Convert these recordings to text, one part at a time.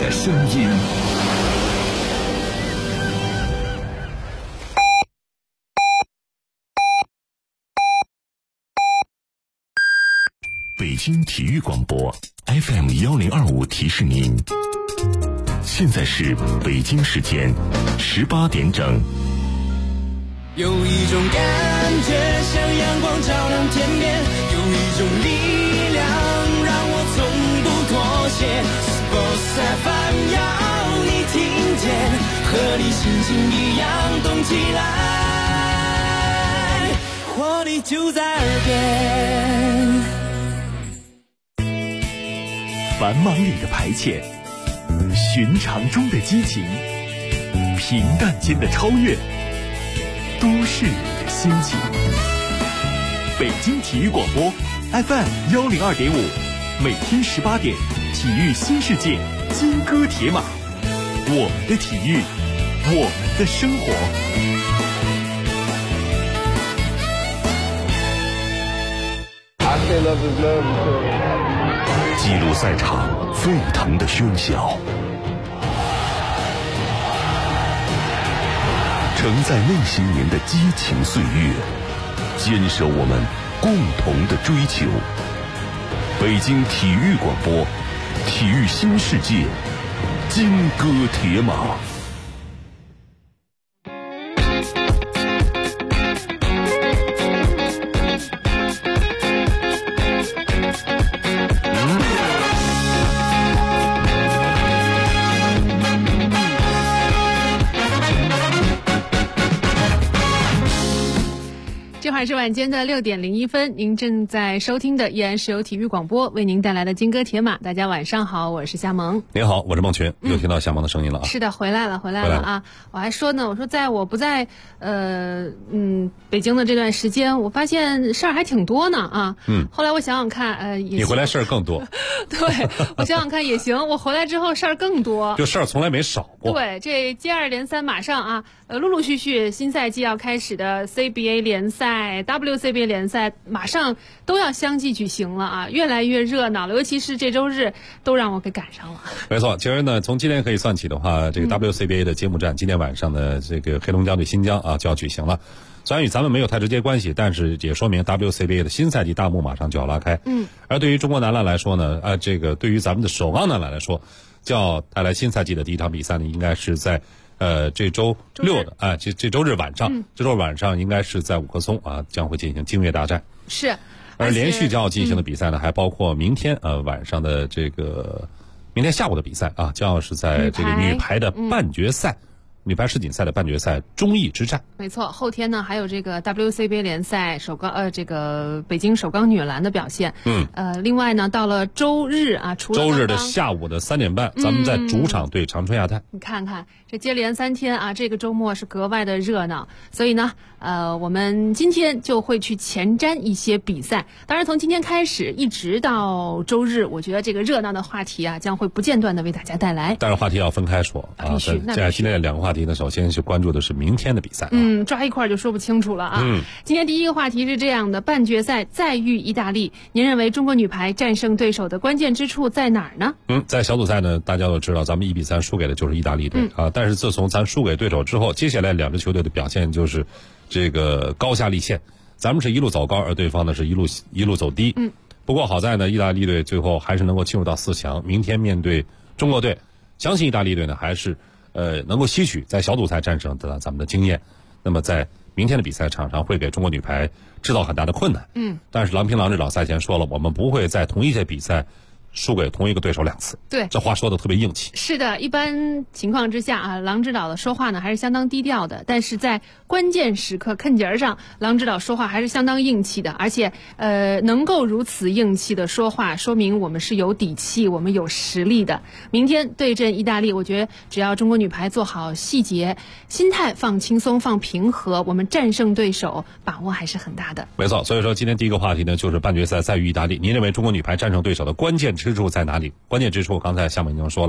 的声音。北京体育广播 FM1025提示您，现在是北京时间18点整。 有一种感觉像阳光照亮天边，有一种力量让我从不妥协。Sports FM 要你听见，和你心情一样动起来，活力就在耳边。 繁忙里的排遣，寻常中的激情，平淡间的超越，都市里的心情。北京体育广播 FM102.5，每天18点，体育新世界，金戈铁马，我们的体育，我们的生活。记录赛场沸腾的喧嚣，承载内心年的激情岁月，坚守我们共同的追求。北京体育广播，体育新世界，金戈铁马。 是晚间的6点01分，您正在收听的依然是由体育广播为您带来的金戈铁马。大家晚上好，我是夏萌。 您好，我是孟群，又听到夏萌的声音了啊。 是的，回来了啊！我还说呢，我说在我不在北京的这段时间，我发现事儿还挺多呢啊。后来我想想看， 你回来事儿更多。 对，我想想看也行，我回来之后事儿更多， 就事儿从来没少过。 对，这接二连三，马上啊，陆陆续续新赛季要开始的 CBA 联赛、WCBA 联赛马上都要相继举行了啊，越来越热闹了，尤其是这周日都让我给赶上了。 没错，其实呢，从今天可以算起的话，这个 WCBA 的揭幕战，今天晚上的这个黑龙江对新疆啊就要举行了。虽然与咱们没有太直接关系，但是也说明 WCBA 的新赛季大幕马上就要拉开。而对于中国男篮来说呢，这个对于咱们的首钢男篮来说，就要带来新赛季的第一场比赛呢，应该是在这周六的这周日晚上，这周晚上应该是在五棵松啊，将会进行京粤大战。 是， 而连续将要进行的比赛呢，还包括明天晚上的明天下午的比赛啊，将要是在这个女排的半决赛。女排世锦赛的半决赛中意之战， 没错。后天呢，还有这个 WCBA 联赛首钢这个北京首钢女篮的表现。另外呢，到了周日啊，除了周日的下午的3点半，咱们在主场对长春亚泰。 你看看这接连3天啊，这个周末是格外的热闹。所以呢，我们今天就会去前瞻一些比赛。当然，从今天开始一直到周日，我觉得这个热闹的话题啊，将会不间断的为大家带来。 但是话题要分开说啊，在今天的2个话题呢，首先是关注的是明天的比赛。 抓一块就说不清楚了啊。今天第一个话题是这样的：半决赛再遇意大利，您认为中国女排战胜对手的关键之处在哪儿呢？ 在小组赛呢，大家都知道咱们1比3输给的就是意大利队啊。但是自从咱输给对手之后，接下来2支球队的表现就是这个高下立现，咱们是一路走高，而对方呢是一路走低。不过好在呢，意大利队最后还是能够进入到4强。明天面对中国队，相信意大利队呢还是能够吸取在小组赛战胜的咱们的经验。那么在明天的比赛场上会给中国女排制造很大的困难。但是郎平郎指导赛前说了，我们不会在同一届比赛输给同一个对手2次。 对， 这话说的特别硬气。 是的，一般情况之下啊，郎指导的说话呢还是相当低调的，但是在关键时刻坎节上，郎指导说话还是相当硬气的，而且能够如此硬气的说话，说明我们是有底气，我们有实力的。明天对阵意大利，我觉得只要中国女排做好细节，心态放轻松放平和，我们战胜对手把握还是很大的。 没错，所以说今天第一个话题呢，就是半决赛再遇意大利，您认为中国女排战胜对手的关键之处在哪里？关键之处刚才夏萌已经说了，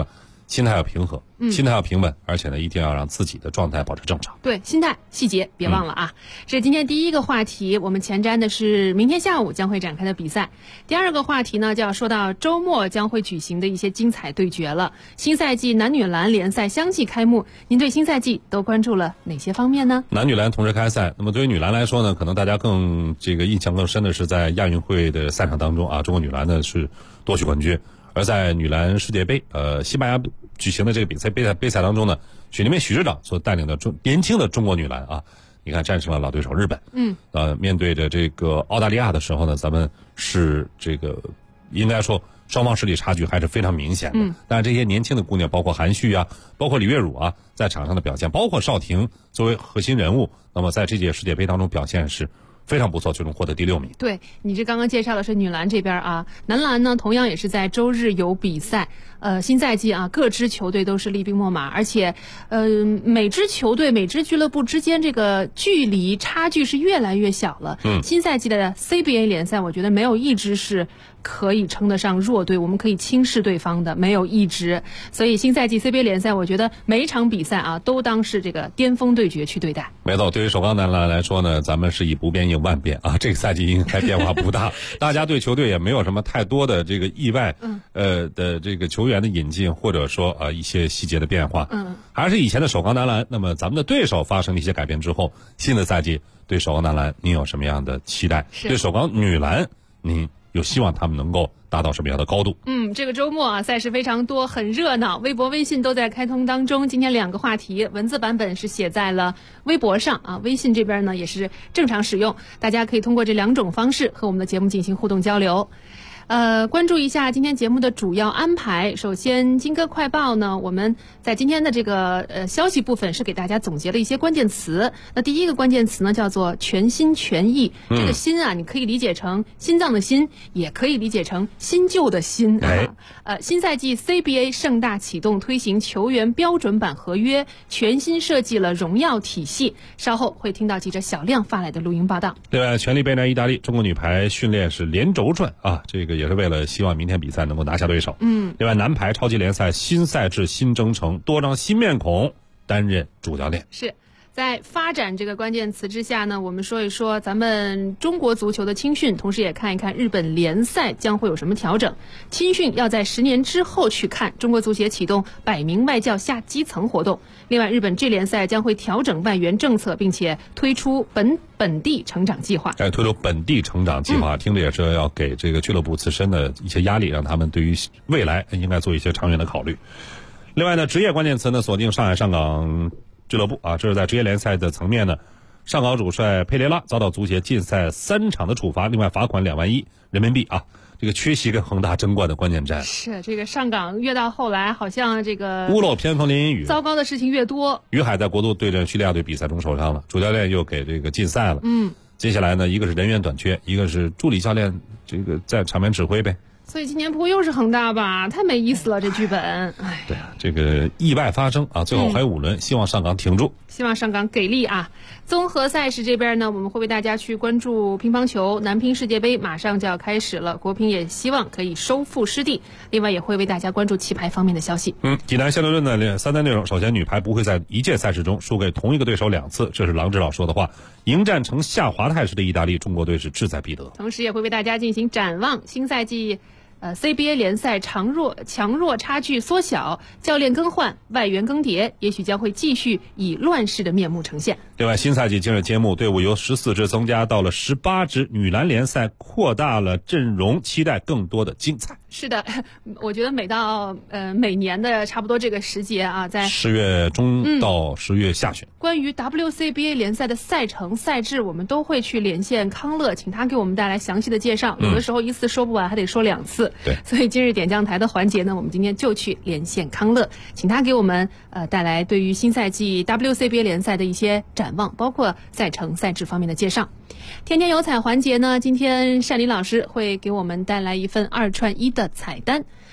心态要平和，心态要平稳，而且呢，一定要让自己的状态保持正常。 对，心态细节别忘了啊。这是今天第一个话题，我们前瞻的是明天下午将会展开的比赛。第二个话题呢，就要说到周末将会举行的一些精彩对决了。新赛季男女篮联赛相继开幕，您对新赛季都关注了哪些方面呢？ 男女篮同时开赛，那么对于女篮来说呢，可能大家更印象更深的是在亚运会的赛场当中啊，中国女篮呢是夺取冠军。而在女篮世界杯，西班牙举行的这个杯赛当中呢，许立妹许市长所带领的年轻的中国女篮啊，你看战胜了老对手日本。面对着这个澳大利亚的时候呢，咱们是这个应该说双方实力差距还是非常明显的。但是这些年轻的姑娘，包括韩旭啊，包括李月汝啊，在场上的表现，包括邵婷作为核心人物，那么在这届世界杯当中表现是非常不错，最终获得第6名。 对，你这刚刚介绍的是女篮这边啊，男篮呢同样也是在周日有比赛。新赛季啊，各支球队都是厉兵秣马，而且每支球队、每支俱乐部之间这个距离差距是越来越小了。新赛季的 CBA 联赛，我觉得没有一支是可以称得上弱队，我们可以轻视对方的，没有一支。所以新赛季 CBA 联赛，我觉得每一场比赛啊，都当是这个巅峰对决去对待。 没错，对于首钢男篮来说呢，咱们是以不变应万变啊，这个赛季应该变化不大，大家对球队也没有什么太多的这个意外，的这个球员的引进，或者说一些细节的变化，还是以前的首钢男篮。那么咱们的对手发生了一些改变之后，新的赛季对首钢男篮您有什么样的期待？对首钢女篮您有希望他们能够达到什么样的高度？ 这个周末啊，赛事非常多，很热闹，微博、微信都在开通当中。今天2个话题，文字版本是写在了微博上啊，微信这边呢也是正常使用，大家可以通过这2种方式和我们的节目进行互动交流。关注一下今天节目的主要安排。首先，金歌快报呢，我们在今天的这个消息部分是给大家总结了一些关键词。那第一个关键词呢，叫做全心全意。这个心啊，你可以理解成心脏的心，也可以理解成新旧的新啊。新赛季 CBA 盛大启动，推行球员标准版合约，全新设计了荣耀体系。稍后会听到记者小亮发来的录音报道。 另外，全力备战意大利，中国女排训练是连轴转啊，这个也是为了希望明天比赛能够拿下对手。另外，男排超级联赛新赛制新征程，多张新面孔担任主教练。 是在发展这个关键词之下呢，我们说一说咱们中国足球的青训，同时也看一看日本联赛将会有什么调整。青训要在10年之后去看，中国足协启动100名外教下基层活动。另外，日本 G 联赛将会调整外援政策，并且推出本地成长计划。 推出本地成长计划，听着也是要给这个俱乐部自身的一些压力，让他们对于未来应该做一些长远的考虑。另外呢，职业关键词呢，锁定上海上港俱乐部啊，这是在职业联赛的层面呢，上港主帅佩雷拉遭到足协禁赛3场的处罚，另外罚款2万1人民币啊。这个缺席跟恒大争冠的关键战， 是这个上港越到后来，好像这个屋漏偏逢连阴雨， 糟糕的事情越多。 于海在国足对阵叙利亚队比赛中受伤了，主教练又给这个禁赛了。接下来呢，一个是人员短缺，一个是助理教练这个在场边指挥呗。 所以今年不会又是恒大吧？太没意思了，这剧本。哎， 对啊，这个意外发生啊，最后还有5轮，希望上港挺住， 希望上港给力啊！综合赛事这边呢，我们会为大家去关注乒乓球，男乒世界杯马上就要开始了，国乒也希望可以收复失地。另外也会为大家关注棋牌方面的消息。 济南相对论的3单内容，首先女排不会在一届赛事中输给同一个对手2次，这是郎指导说的话。迎战呈下滑态势的意大利，中国队是志在必得。 同时也会为大家进行展望新赛季。CBA 联赛强弱差距缩小，教练更换，外援更迭，也许将会继续以乱世的面目呈现。 另外，新赛季今日揭幕，队伍由14支增加到了18支，女篮联赛扩大了阵容，期待更多的精彩。 是的，我觉得每到每年的差不多这个时节啊，在 10月中到10月下旬， 关于 WCBA 联赛的赛程赛制，我们都会去连线康乐，请他给我们带来详细的介绍。有的时候一次说不完，还得说2次。 对， 所以今日点将台的环节呢，我们今天就去连线康乐，请他给我们带来对于新赛季 WCBA 联赛的一些展望，包括赛程赛制方面的介绍。天天有彩环节呢，今天单林老师会给我们带来一份2串1的彩单。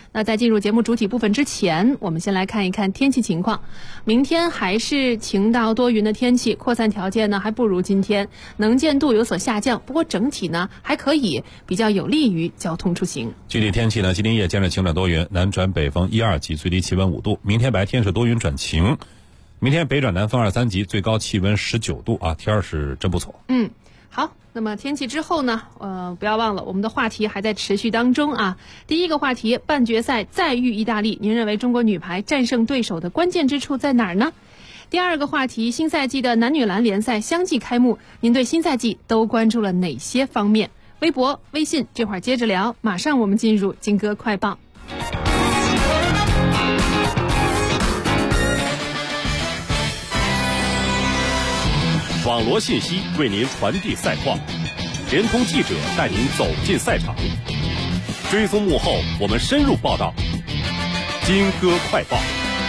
那在进入节目主体部分之前，我们先来看一看天气情况。明天还是晴到多云的天气，扩散条件呢还不如今天，能见度有所下降，不过整体呢还可以，比较有利于交通出行。 具体天气呢，今天夜间是晴转多云，南转北风1、2级，最低气温5度。明天白天是多云转晴，明天北转南风2、3级，最高气温19度啊，天儿是真不错。 好，那么天气之后呢，不要忘了我们的话题还在持续当中啊。第一个话题，半决赛再遇意大利，您认为中国女排战胜对手的关键之处在哪儿呢？第二个话题，新赛季的男女篮联赛相继开幕，您对新赛季都关注了哪些方面？微博、微信，这会儿接着聊。马上我们进入金歌快报。 网罗信息为您传递赛况，联通记者带您走进赛场，追踪幕后，我们深入报道。金歌快报。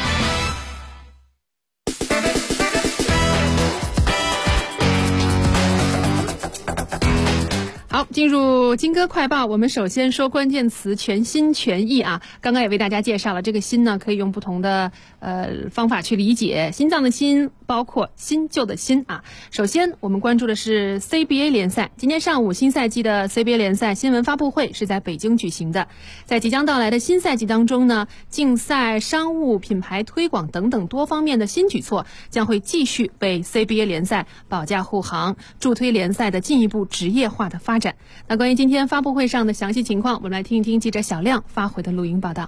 好，进入金歌快报，我们首先说关键词全心全意啊。刚刚也为大家介绍了，这个心呢可以用不同的方法去理解，心脏的心包括新旧的新啊。首先我们关注的是 CBA 联赛，今天上午新赛季的 CBA 联赛新闻发布会是在北京举行的。在即将到来的新赛季当中呢，竞赛、商务、品牌推广等等多方面的新举措将会继续为 CBA 联赛保驾护航，助推联赛的进一步职业化的发展。那关于今天发布会上的详细情况，我们来听一听记者小亮发回的录音报道。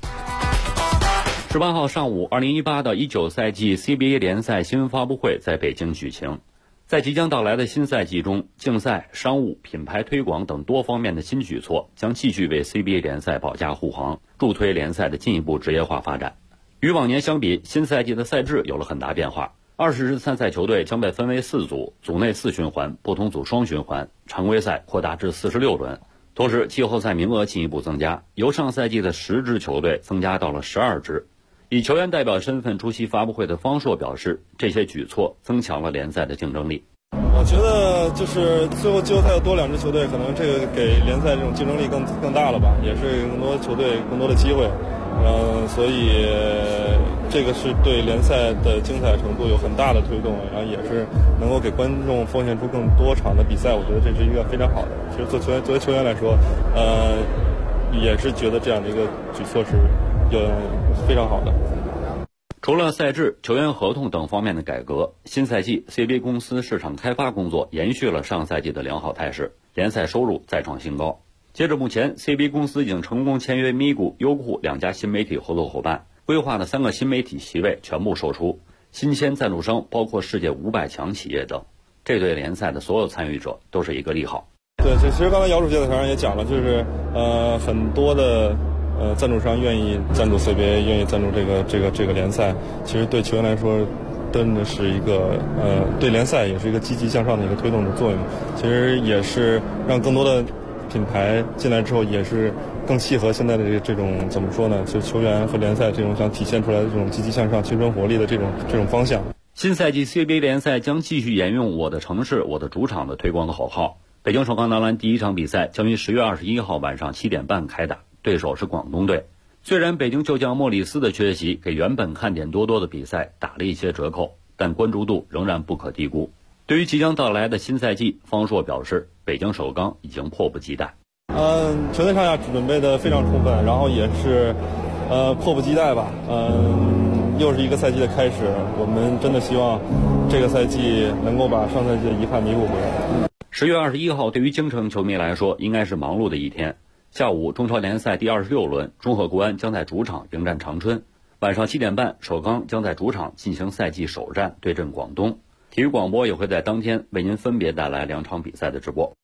18号上午，2018到19赛季 CBA 联赛新闻发布会在北京举行。在即将到来的新赛季中，竞赛、商务、品牌推广等多方面的新举措将继续为 CBA 联赛保驾护航，助推联赛的进一步职业化发展。与往年相比，新赛季的赛制有了很大变化。20支参赛球队将被分为4组，组内4循环，不同组双循环，常规赛扩大至46轮。同时，季后赛名额进一步增加，由上赛季的10支球队增加到了12支。以球员代表身份出席发布会的方硕表示，这些举措增强了联赛的竞争力。 我觉得就是最后季后赛要多2支球队，可能这个给联赛这种竞争力更大了吧，也是更多球队更多的机会。所以这个是对联赛的精彩程度有很大的推动，然后也是能够给观众奉献出更多场的比赛，我觉得这是一个非常好的。其实作为球员来说，也是觉得这样的一个举措是非常好的。 除了赛制、球员合同等方面的改革，新赛季 CBA 公司市场开发工作延续了上赛季的良好态势，联赛收入再创新高。截至目前 ，CBA 公司已经成功签约咪咕、优酷2家新媒体合作伙伴，规划的3个新媒体席位全部售出，新签赞助商包括世界500强企业等，这对联赛的所有参与者都是一个利好。 对，其实刚才姚主席在台上也讲了，就是很多的赞助商愿意赞助 CBA， 愿意赞助这个联赛，其实对球员来说真的是一个对联赛也是一个积极向上的一个推动的作用。其实也是让更多的品牌进来之后，也是更契合现在的这种怎么说呢？就球员和联赛这种想体现出来的这种积极向上、青春活力的这种方向。 新赛季 CBA 联赛将继续沿用"我的城市，我的主场"的推广口号。北京首钢男篮第1场比赛将于10月21号晚上7点半开打，对手是广东队。虽然北京旧将莫里斯的缺席给原本看点多多的比赛打了一些折扣，但关注度仍然不可低估。对于即将到来的新赛季，方硕表示，北京首钢已经迫不及待。 全队上下准备的非常充分，然后也是迫不及待吧。又是一个赛季的开始，我们真的希望这个赛季能够把上赛季的遗憾弥补回来。 10月21号对于京城球迷来说应该是忙碌的一天。下午中超联赛第26轮，中赫国安将在主场迎战长春。晚上7点半，首钢将在主场进行赛季首战对阵广东。体育广播也会在当天为您分别带来2场比赛的直播。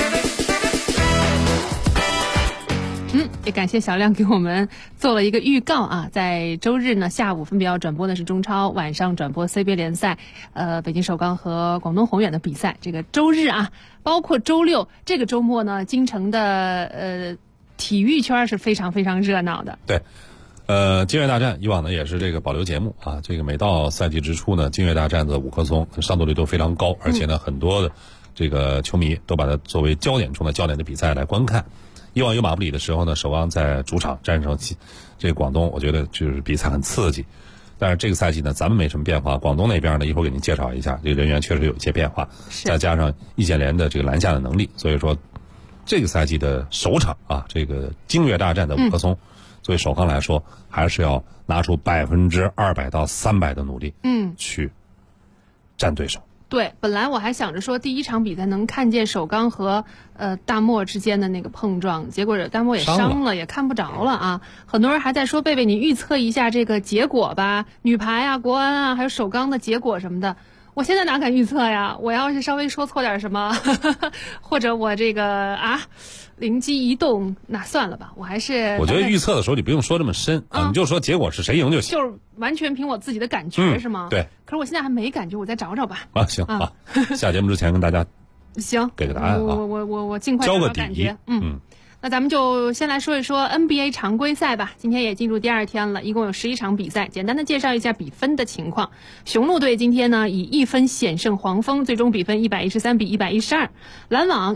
也感谢小亮给我们做了一个预告啊，在周日呢下午分别要转播的是中超，晚上转播 CBA 联赛，北京首钢和广东宏远的比赛。这个周日啊，包括周六这个周末呢，京城的体育圈是非常非常热闹的。 对。京粤大战以往呢也是这个保留节目啊，这个每到赛季之初呢，京粤大战的5颗松上座率都非常高，而且呢很多的这个球迷都把它作为焦点中的焦点的比赛来观看。 以往有马布里的时候呢，首钢在主场战胜这个广东，我觉得就是比赛很刺激。但是这个赛季呢，咱们没什么变化。广东那边呢，一会儿给您介绍一下，这个人员确实有一些变化，再加上易建联的这个篮下的能力，所以说这个赛季的首场啊，这个经略大战的五棵松，作为首钢来说，还是要拿出200%到300%的努力，去战对手。 对，本来我还想着说第一场比赛能看见首钢和大漠之间的那个碰撞，结果大漠也伤了，也看不着了啊。很多人还在说贝贝，你预测一下这个结果吧，女排啊、国安啊，还有首钢的结果什么的。我现在哪敢预测呀？我要是稍微说错点什么，或者我这个灵机一动，那算了吧。我觉得预测的时候你不用说这么深啊，你就说结果是谁赢就行， 就是完全凭我自己的感觉，是吗？ 对。 可是我现在还没感觉，我再找找吧。 行好，下节目之前跟大家行给个答案啊。 我尽快交个感觉。 那咱们就先来说一说 NBA 常规赛吧。今天也进入第2天了，一共有11场比赛。简单的介绍一下比分的情况。雄鹿队今天呢以1分险胜黄蜂，最终比分113比112。篮网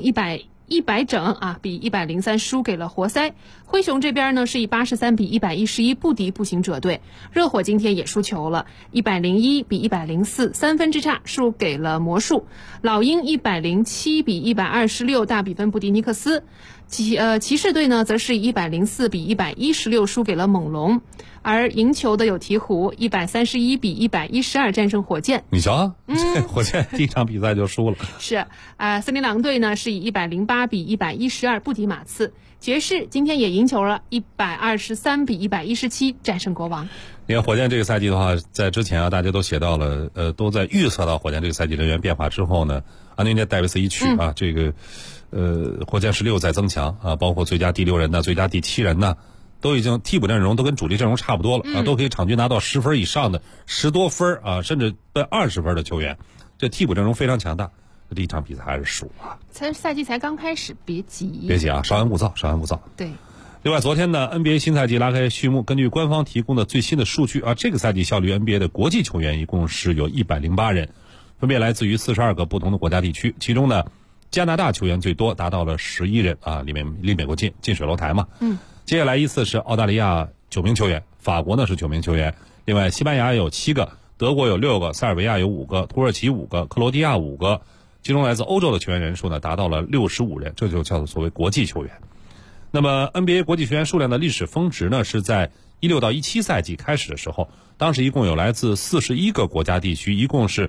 100整比103输给了活塞。灰熊这边呢是以83比111不敌步行者队。热火今天也输球了，101比104，3分之差输给了魔术。老鹰107比126大比分不敌尼克斯。骑士队呢则是以104比116输给了猛龙。而赢球的有鹈鹕131比112战胜火箭。 你瞧，火箭第一场比赛就输了。 是森林狼队呢是以108比112不敌马刺。爵士今天也赢球了，123比117战胜国王。 你看火箭这个赛季的话，在之前大家都写到了，都在预测到火箭这个赛季人员变化之后呢，安东尼戴维斯一去这个火箭16在增强啊，包括最佳第6人呢、最佳第7人呢，都已经替补阵容都跟主力阵容差不多了都可以场均拿到10分以上的10多分甚至奔20分的球员，这替补阵容非常强大。第一场比赛还是输了， 赛季才刚开始，别急啊，稍安勿躁。 对。 另外，昨天呢 ，NBA 新赛季拉开序幕。根据官方提供的最新的数据这个赛季效力 NBA 的国际球员一共是有108人，分别来自于42个不同的国家地区。其中呢，加拿大球员最多，达到了11人离美国近水楼台嘛。接下来依次是澳大利亚9名球员，法国呢是9名球员，另外西班牙有7个，德国有6个，塞尔维亚有5个，土耳其5个，克罗地亚5个。其中来自欧洲的球员人数呢达到了65人，这就叫做所谓国际球员。那么 NBA 国际球员数量的历史峰值呢是在16到17赛季开始的时候，当时一共有来自41个国家地区，一共是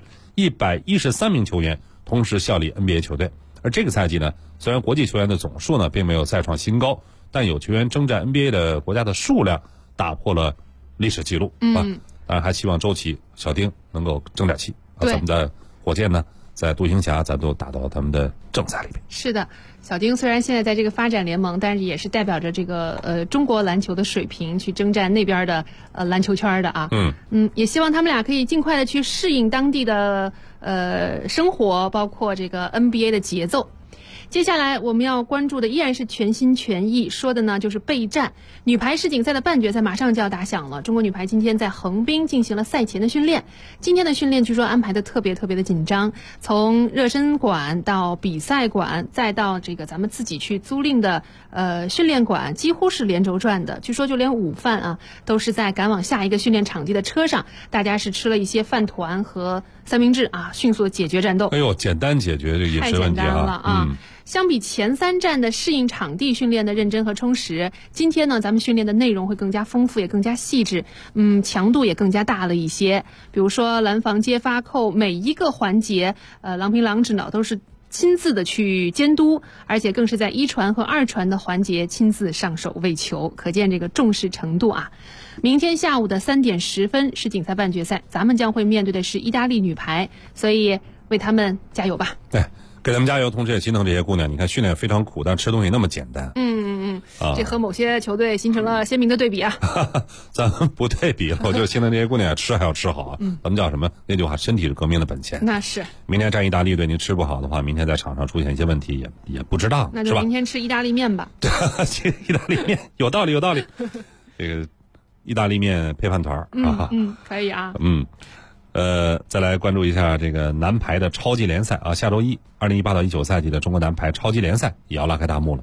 113名球员同时效力 NBA 球队。而这个赛季呢，虽然国际球员的总数呢并没有再创新高，但有球员征战 NBA 的国家的数量打破了历史记录当然还希望周琦、小丁能够争点气咱们的火箭呢在独行侠咱都打到他们的正赛里面。 是的，小丁虽然现在在这个发展联盟，但是也是代表着这个中国篮球的水平去征战那边的篮球圈的也希望他们俩可以尽快的去适应当地的生活，包括这个 NBA 的节奏。接下来我们要关注的依然是全心全意，说的呢就是备战。女排世锦赛的半决赛马上就要打响了，中国女排今天在横滨进行了赛前的训练。今天的训练据说安排的特别的紧张，从热身馆到比赛馆，再到这个咱们自己去租赁的训练馆，几乎是连轴转的。据说就连午饭都是在赶往下一个训练场地的车上，大家是吃了一些饭团和三明治迅速解决战斗。 哎呦，简单解决这个饮食问题太简单了相比前3站的适应场地训练的认真和充实，今天呢咱们训练的内容会更加丰富，也更加细致，强度也更加大了一些。比如说拦防、接发、扣，每一个环节郎平、郎指导都是亲自的去监督，而且更是在1传和2传的环节亲自上手喂球，可见这个重视程度明天下午的3点10分世锦赛半决赛，咱们将会面对的是意大利女排，所以为他们加油吧。 对，给他们加油，同时也心疼这些姑娘。你看训练非常苦，但吃东西那么简单。 这和某些球队形成了鲜明的对比咱们不对比了，我就心疼这些姑娘吃还要吃好咱们叫什么？那句话，身体是革命的本钱。 那是。明天战意大利队，您吃不好的话，明天在场上出现一些问题也不值当， 那就明天吃意大利面吧。 对，意大利面有道理。这个意大利面配饭团可以再来关注一下这个男排的超级联赛下周一2018到19赛季的中国男排超级联赛也要拉开大幕了。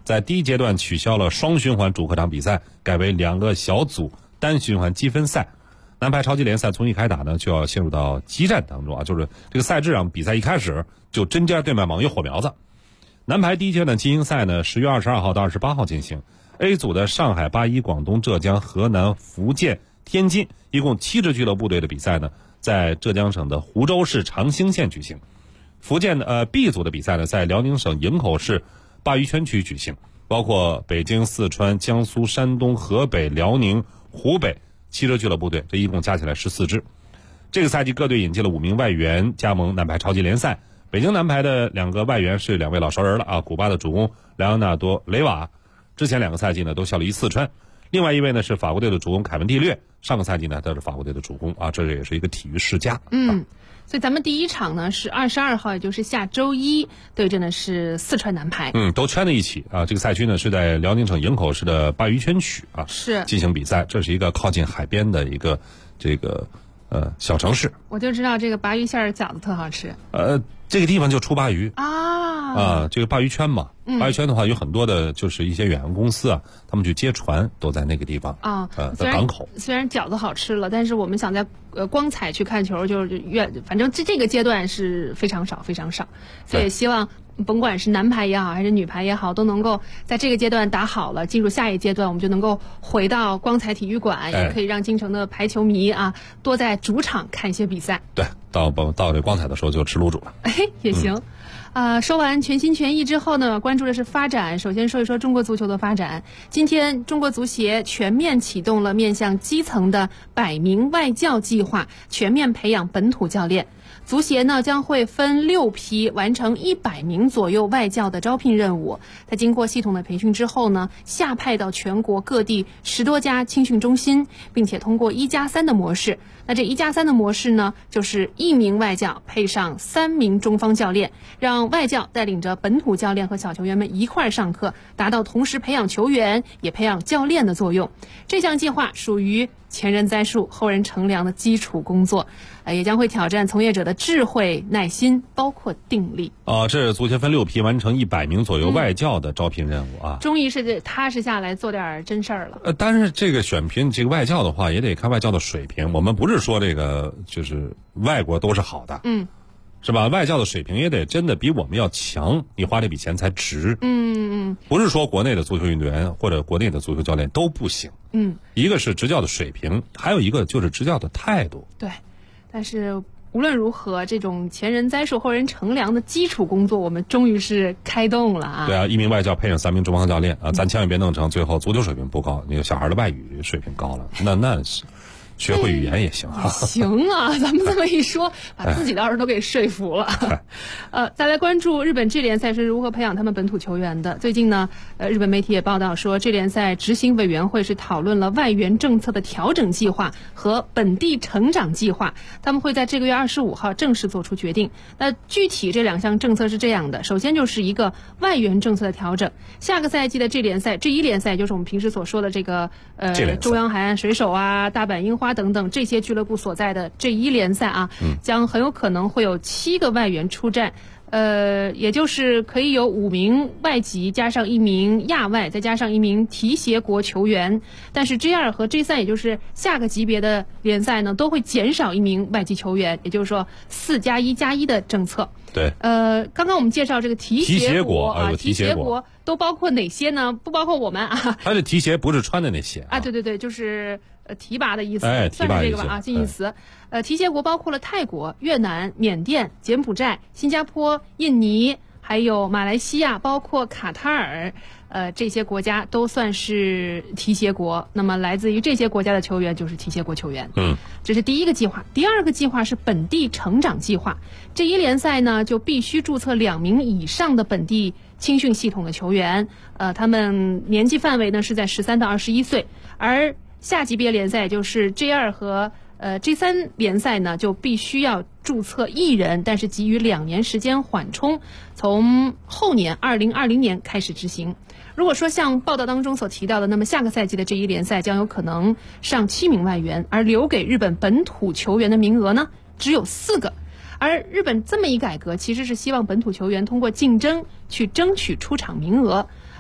在第一阶段取消了双循环主客场比赛，改为2个小组单循环积分赛。男排超级联赛从一开打呢，就要陷入到激战当中啊，就是这个赛制比赛一开始就针尖对麦芒，有火苗子。男排第一阶段精英赛呢，10月22号到28号进行。A 组的上海、81、广东、浙江、河南、福建、天津，一共7支俱乐部队的比赛呢，在浙江省的湖州市长兴县举行。福建的B 组的比赛呢，在辽宁省营口市鲅鱼圈区举行，包括北京、四川、江苏、山东、河北、辽宁、湖北7支俱乐部队，这一共加起来14支。这个赛季各队引进了5名外援加盟男排超级联赛。北京男排的2个外援是2位老熟人了啊，古巴的主攻莱昂纳多·雷瓦，之前2个赛季呢都效力于四川。另外一位呢是法国队的主攻凯文蒂略，上个赛季呢他是法国队的主攻啊，这也是一个体育世家。 所以咱们第一场呢是22号，也就是下周一对阵的是四川男排。 都圈在一起啊。这个赛区呢是在辽宁省营口市的鲅鱼圈区啊， 是进行比赛。这是一个靠近海边的一个这个小城市。 我就知道这个鲅鱼馅饺子特好吃。 这个地方就出鲅鱼啊， 这个鲅鱼圈嘛，鲅鱼圈的话有很多的就是一些远洋公司啊，他们去接船都在那个地方啊， 在港口。 虽然饺子好吃了，但是我们想在光彩去看球，就是反正这个阶段是非常少，所以希望甭管是男排也好还是女排也好，都能够在这个阶段打好了，进入下一阶段，我们就能够回到光彩体育馆，也可以让京城的排球迷啊多在主场看一些比赛。 对，到这光彩的时候就吃卤煮了。 也行。说完全心全意之后呢，关注的是发展。首先说一说中国足球的发展。今天中国足协全面启动了面向基层的100名外教计划，全面培养本土教练。足协呢将会分6批完成100名左右外教的招聘任务。它经过系统的培训之后呢，下派到全国各地10多家青训中心，并且通过1+3的模式。那这1+3的模式呢，就是1名外教配上3名中方教练，让外教带领着本土教练和小球员们一块儿上课，达到同时培养球员也培养教练的作用。这项计划属于前人栽树后人乘凉的基础工作，也将会挑战从业者的智慧、耐心，包括定力。 这是足协分6批完成100名左右外教的招聘任务啊。 终于是踏实下来做点真事儿了。 但是这个选聘这个外教的话，也得看外教的水平。我们不是说这个就是外国都是好的，是吧？外教的水平也得真的比我们要强，你花这笔钱才值。不是说国内的足球运动员或者国内的足球教练都不行。一个是执教的水平，还有一个就是执教的态度。 对，但是无论如何，这种前人栽树后人乘凉的基础工作，我们终于是开动了啊！ 对啊，1名外教配上3名中方教练啊，咱千万别弄成最后足球水平不高，那个小孩的外语水平高了，那是。学会语言也行啊！ 行啊，咱们这么一说，把自己倒是都给说服了。再来关注日本 G 联赛是如何培养他们本土球员的。最近呢，日本媒体也报道说，G 联赛执行委员会是讨论了外援政策的调整计划和本地成长计划，他们会在这个月25号正式做出决定。那具体这2项政策是这样的：首先就是一个外援政策的调整，下个赛季的 G 联赛、G1联赛就是我们平时所说的这个中央海岸水手啊、大阪樱花等等这些俱乐部所在的G1联赛啊，将很有可能会有7个外援出战，也就是可以有5名外籍加上1名亚外，再加上1名提携国球员。但是 G2 和 G3，也就是下个级别的联赛呢，都会减少1名外籍球员，也就是说4+1+1的政策。 对， 刚刚我们介绍这个提携国啊， 提携国都包括哪些呢？不包括我们啊。 他这提携不是穿的那些啊，对，就是提拔的意思， 算是这个吧啊，近义词。提携国包括了泰国、越南、缅甸、柬埔寨、新加坡、印尼，还有马来西亚，包括卡塔尔。这些国家都算是提携国，那么来自于这些国家的球员就是提携国球员。这是第一个计划。第二个计划是本地成长计划。G1联赛呢就必须注册2名以上的本地青训系统的球员，他们年纪范围呢是在13到21岁，而下级别联赛就是 G2 和G3联赛呢就必须要注册1人，但是给予2年时间缓冲，从后年2020年开始执行。如果说像报道当中所提到的，那么下个赛季的G1联赛将有可能上7名外援，而留给日本本土球员的名额呢只有4个。而日本这么一改革，其实是希望本土球员通过竞争去争取出场名额。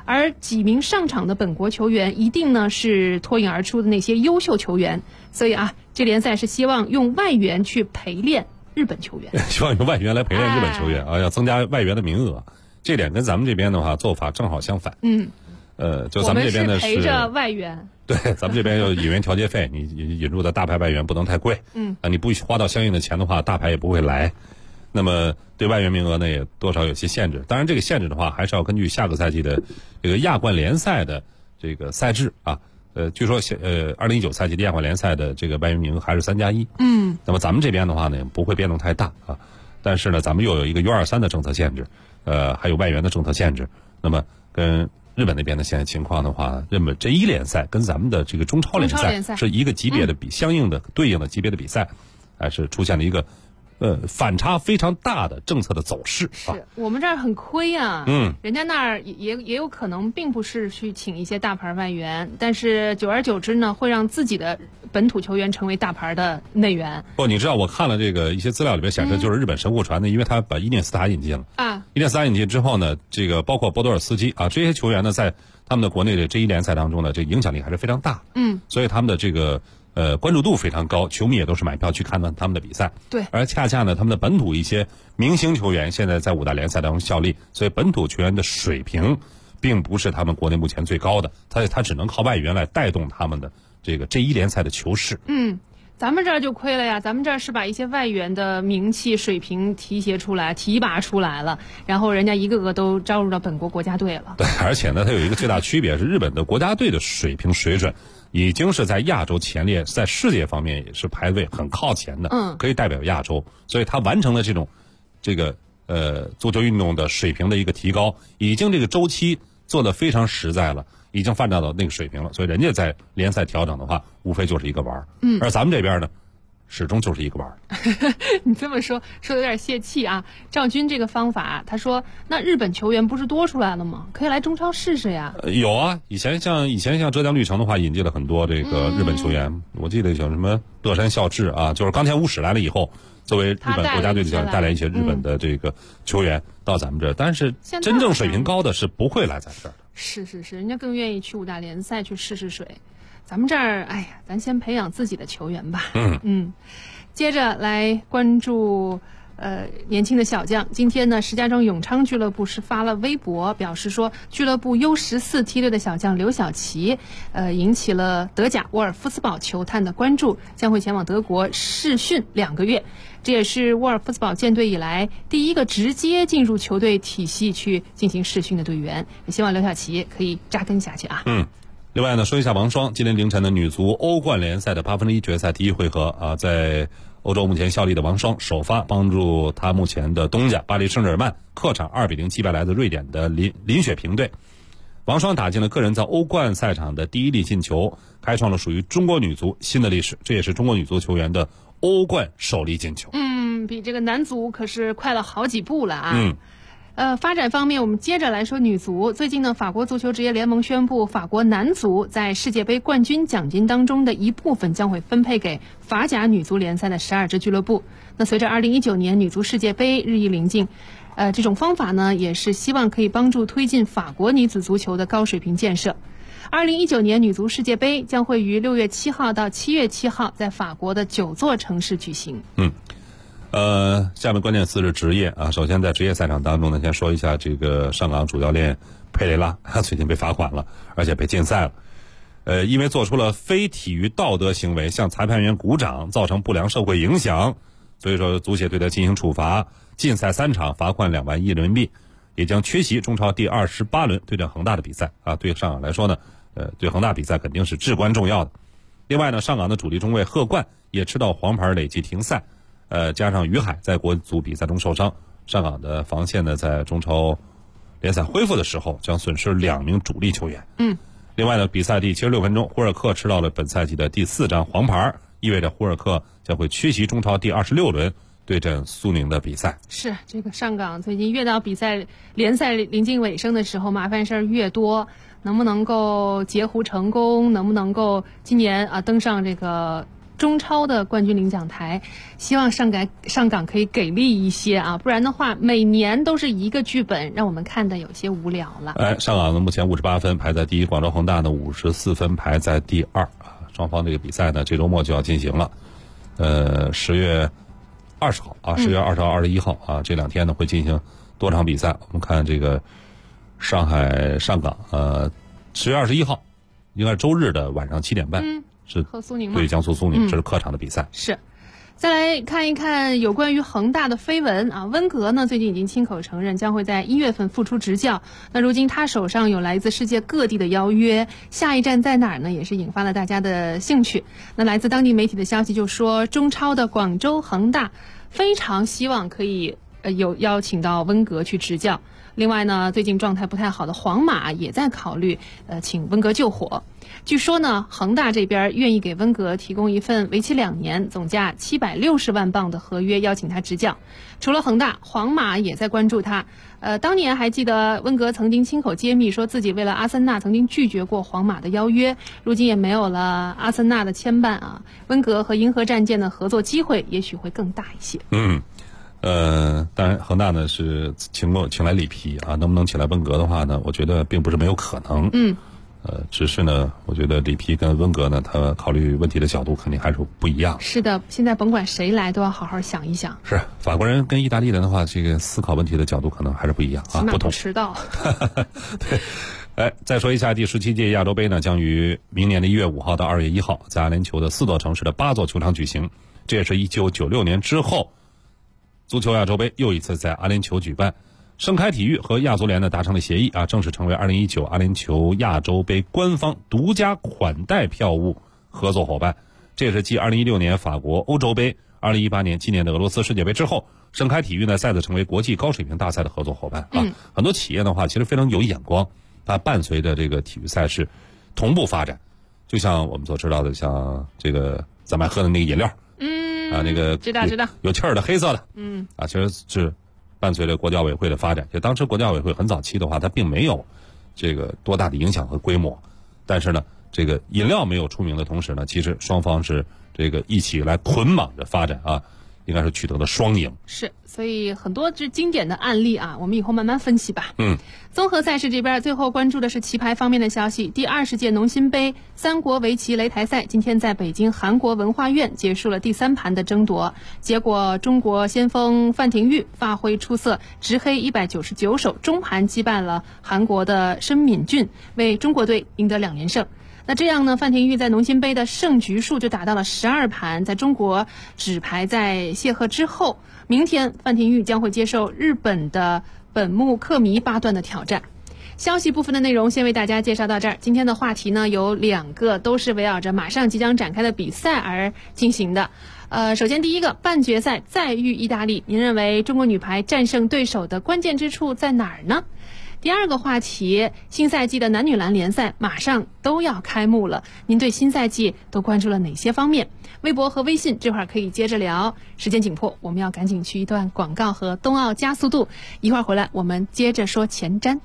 而几名上场的本国球员一定呢是脱颖而出的那些优秀球员，所以啊，这联赛是希望用外援去陪练日本球员， 希望用外援来陪练日本球员啊，要增加外援的名额。这点跟咱们这边的话做法正好相反。就咱们这边呢是陪着外援。 对，咱们这边有引援调节费，你引入的大牌外援不能太贵。你不花到相应的钱的话，大牌也不会来。那么对外援名额呢，也多少有些限制。当然，这个限制的话，还是要根据下个赛季的这个亚冠联赛的这个赛制啊。据说2019赛季的亚冠联赛的这个外援名额还是3+1。那么咱们这边的话呢，不会变动太大啊。但是呢，咱们又有一个U23的政策限制，还有外援的政策限制。那么跟日本那边的现在情况的话，日本J1联赛跟咱们的这个中超联赛是一个级别的相应的对应的级别的比赛，还是出现了一个反差非常大的政策的走势。 是我们这儿很亏啊。人家那儿也有可能并不是去请一些大牌外援，但是久而久之呢，会让自己的本土球员成为大牌的内援。 你知道我看了这个一些资料里面显示，就是日本神户传的，因为他把伊涅斯塔引进了啊。伊涅斯塔引进之后呢，这个包括波多尔斯基啊这些球员呢，在他们的国内的J1联赛当中呢，这影响力还是非常大。所以他们的这个关注度非常高，球迷也都是买票去看他们的比赛。 对， 而恰恰呢，他们的本土一些明星球员现在在5大联赛当中效力，所以本土球员的水平并不是他们国内目前最高的，他只能靠外援来带动他们的这个J1联赛的球势。 咱们这儿就亏了呀，咱们这儿是把一些外援的名气水平提拔出来了，然后人家一个个都招入到本国国家队了。 对，而且呢，它有一个最大区别是，日本的国家队的水准已经是在亚洲前列，在世界方面也是排位很靠前的，可以代表亚洲，所以他完成了这个足球运动的水平的一个提高，已经这个周期做得非常实在了，已经发展到那个水平了，所以人家在联赛调整的话，无非就是一个玩儿，而咱们这边呢，始终就是一个玩儿。 你这么说有点泄气啊。赵军这个方法，他说那日本球员不是多出来了吗？可以来中超试试呀。 有啊，以前像浙江绿城的话，引进了很多这个日本球员，我记得像什么乐山孝志啊，就是冈田武史来了以后，作为日本国家队的教练，带来一些日本的这个球员到咱们这儿，但是真正水平高的是不会来咱这儿的。 是，人家更愿意去5大联赛去试试水。咱们这儿，哎呀，咱先培养自己的球员吧。接着来关注年轻的小将。今天呢，石家庄永昌俱乐部是发了微博，表示说俱乐部 U14梯队的小将刘晓琪，引起了德甲沃尔夫斯堡球探的关注，将会前往德国试训2个月。这也是沃尔夫斯堡建队以来第一个直接进入球队体系去进行试训的队员，也希望刘晓琪可以扎根下去啊。 另外呢，说一下王霜，今天凌晨的女足欧冠联赛的8分之1决赛第一回合啊，在欧洲目前效力的王霜首发，帮助他目前的东家巴黎圣日耳曼客场2比0击败来自瑞典的林雪平队。王霜打进了个人在欧冠赛场的第1粒进球，开创了属于中国女足新的历史，这也是中国女足球员的欧冠首粒进球。 比这个男足可是快了好几步了啊。发展方面，我们接着来说女足。最近呢，法国足球职业联盟宣布，法国男足在世界杯冠军奖金当中的一部分将会分配给法甲女足联赛的12支俱乐部。那随着2019年女足世界杯日益临近，这种方法呢，也是希望可以帮助推进法国女子足球的高水平建设。2019年女足世界杯将会于6月7号到7月7号在法国的9座城市举行。 下面关键词是职业啊。首先在职业赛场当中呢，先说一下这个上港主教练佩雷拉，他最近被罚款了，而且被禁赛了。因为做出了非体育道德行为，向裁判员鼓掌，造成不良社会影响，所以说足协对他进行处罚，禁赛3场，罚款2万亿人民币，也将缺席中超第28轮对阵恒大的比赛啊。对上港来说呢，对恒大比赛肯定是至关重要的。另外呢，上港的主力中卫贺冠也吃到黄牌，累计停赛。加上于海在国足比赛中受伤，上港的防线呢在中超联赛恢复的时候将损失2名主力球员。另外呢，比赛第76分钟，胡尔克吃到了本赛季的第4张黄牌，意味着胡尔克将会缺席中超第26轮对阵苏宁的比赛。是这个上港最近越到比赛联赛临近尾声的时候，麻烦事儿越多，能不能够截胡成功，能不能够今年登上这个中超的冠军领奖台，希望上港可以给力一些啊，不然的话每年都是一个剧本，让我们看的有些无聊了。 上港呢目前58分排在第一，广州恒大呢54分排在第2啊。双方这个比赛呢这周末就要进行了，10月20号啊，10月20号、21号啊，这2天呢会进行多场比赛。我们看这个上海上港10月21号应该是周日的晚上7点半，是和苏宁对江苏苏宁，这是客场的比赛。 是。再来看一看有关于恒大的绯闻啊，温格呢最近已经亲口承认将会在1月份复出执教。那如今他手上有来自世界各地的邀约，下一站在哪儿呢？也是引发了大家的兴趣。那来自当地媒体的消息就说，中超的广州恒大非常希望可以有邀请到温格去执教。另外呢，最近状态不太好的皇马也在考虑请温格救火。据说呢，恒大这边愿意给温格提供一份为期2年、总价760万镑的合约，邀请他执教。除了恒大，皇马也在关注他。当年还记得温格曾经亲口揭秘，说自己为了阿森纳曾经拒绝过皇马的邀约，如今也没有了阿森纳的牵绊啊。温格和银河战舰的合作机会也许会更大一些。 当然恒大呢是请来里皮啊，能不能请来温格的话呢，我觉得并不是没有可能。只是呢，我觉得里皮跟温格呢，他考虑问题的角度肯定还是不一样。 是的，现在甭管谁来，都要好好想一想。 是法国人跟意大利人的话，这个思考问题的角度可能还是不一样啊，不同。 迟到。 对，再说一下第17届亚洲杯呢，将于明年的1月5号到2月1号，在阿联酋的4座城市的8座球场举行。这也是1996年之后，足球亚洲杯又一次在阿联酋举办。盛开体育和亚足联呢达成了协议啊，正式成为2019阿联酋亚洲杯官方独家款待票务合作伙伴。这也是继2016年法国欧洲杯、2018年今年的俄罗斯世界杯之后，盛开体育呢再次成为国际高水平大赛的合作伙伴啊。很多企业的话其实非常有眼光，它伴随着这个体育赛事同步发展。就像我们所知道的，像这个咱们喝的那个饮料，那个知道有气儿的黑色的，其实是伴随着国教委会的发展。就当时国教委会很早期的话，它并没有这个多大的影响和规模，但是呢，这个饮料没有出名的同时呢，其实双方是这个一起来捆绑着发展啊，应该是取得了双赢。 是，所以很多这经典的案例啊，我们以后慢慢分析吧。综合赛事这边最后关注的是棋牌方面的消息。第20届农心杯3国围棋擂台赛今天在北京韩国文化院结束了第3盘的争夺，结果中国先锋范廷钰发挥出色，执黑199手，中盘击败了韩国的申敏俊，为中国队赢得2连胜。那这样呢，范廷钰在农心杯的胜局数就达到了12盘，在中国只排在谢赫之后。明天范廷钰将会接受日本的本木克弥8段的挑战。消息部分的内容先为大家介绍到这儿。今天的话题呢有2个，都是围绕着马上即将展开的比赛而进行的。首先第一个，半决赛再遇意大利，您认为中国女排战胜对手的关键之处在哪儿呢？第二个话题，新赛季的男女篮联赛马上都要开幕了，您对新赛季都关注了哪些方面？微博和微信这会儿可以接着聊。时间紧迫，我们要赶紧去一段广告和冬奥加速度，一会儿回来我们接着说前瞻。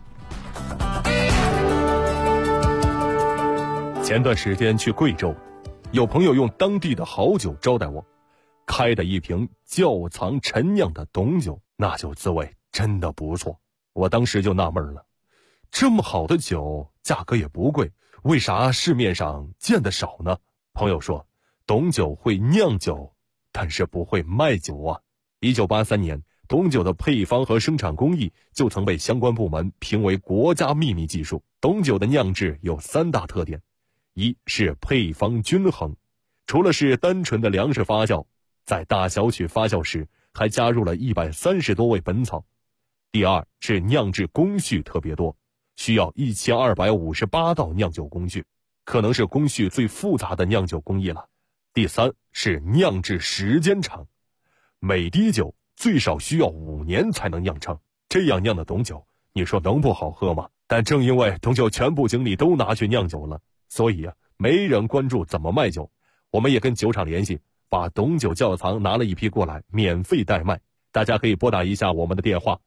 前段时间去贵州，有朋友用当地的好酒招待我，开的一瓶窖藏陈酿的董酒，那酒滋味真的不错。我当时就纳闷了，这么好的酒价格也不贵，为啥市面上见得少呢？朋友说，董酒会酿酒，但是不会卖酒啊。1983年，董酒的配方和生产工艺就曾被相关部门评为国家秘密技术。董酒的酿制有3大特点，一是配方均衡，除了是单纯的粮食发酵，在大小曲发酵时还加入了130多味本草。第二是酿制工序特别多，需要1258道酿酒工序，可能是工序最复杂的酿酒工艺了。第三是酿制时间长，每滴酒最少需要5年才能酿成，这样酿的董酒，你说能不好喝吗？但正因为董酒全部精力都拿去酿酒了，所以没人关注怎么卖酒。我们也跟酒厂联系，把董酒窖藏拿了一批过来，免费代卖。大家可以拨打一下我们的电话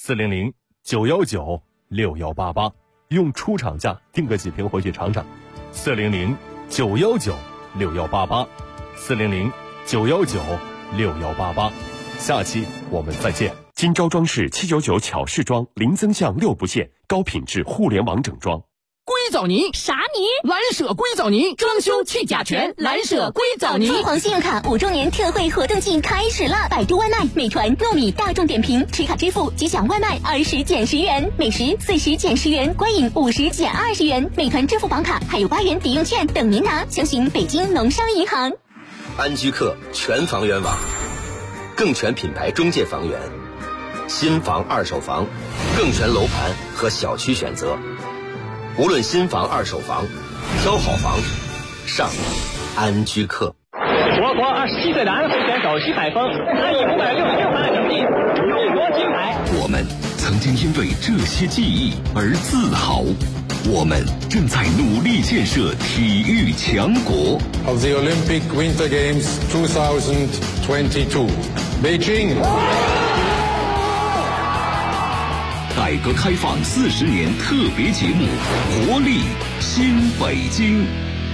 400-919-6188，400-919-6188，用出厂价订个几瓶回去尝尝。 ，400-919-6188，400-919-6188。下期我们再见。 金招装饰799巧饰装，零增项6不限，高品质互联网整装。 硅藻泥啥泥？ 蓝舍硅藻泥，装修去甲醛，蓝舍硅藻泥。 凤凰信用卡5周年特惠活动季开始了！百度外卖、美团、糯米、大众点评持卡支付即享外卖20减10元，美食40减10元，观影50减20元。美团支付宝卡还有8元抵用券等您拿，详询北京农商银行。 安居客全房源网，更全品牌中介房源，新房、二手房，更全楼盘和小区选择。无论新房、二手房，挑好房上安居客。 我国27岁的安徽选手徐海峰，他以566分的成绩荣获金牌。 我们曾经因为这些记忆而自豪，我们正在努力建设体育强国。 Of the Olympic Winter Games 2022, Beijing。 改革开放40年特别节目《活力新北京》。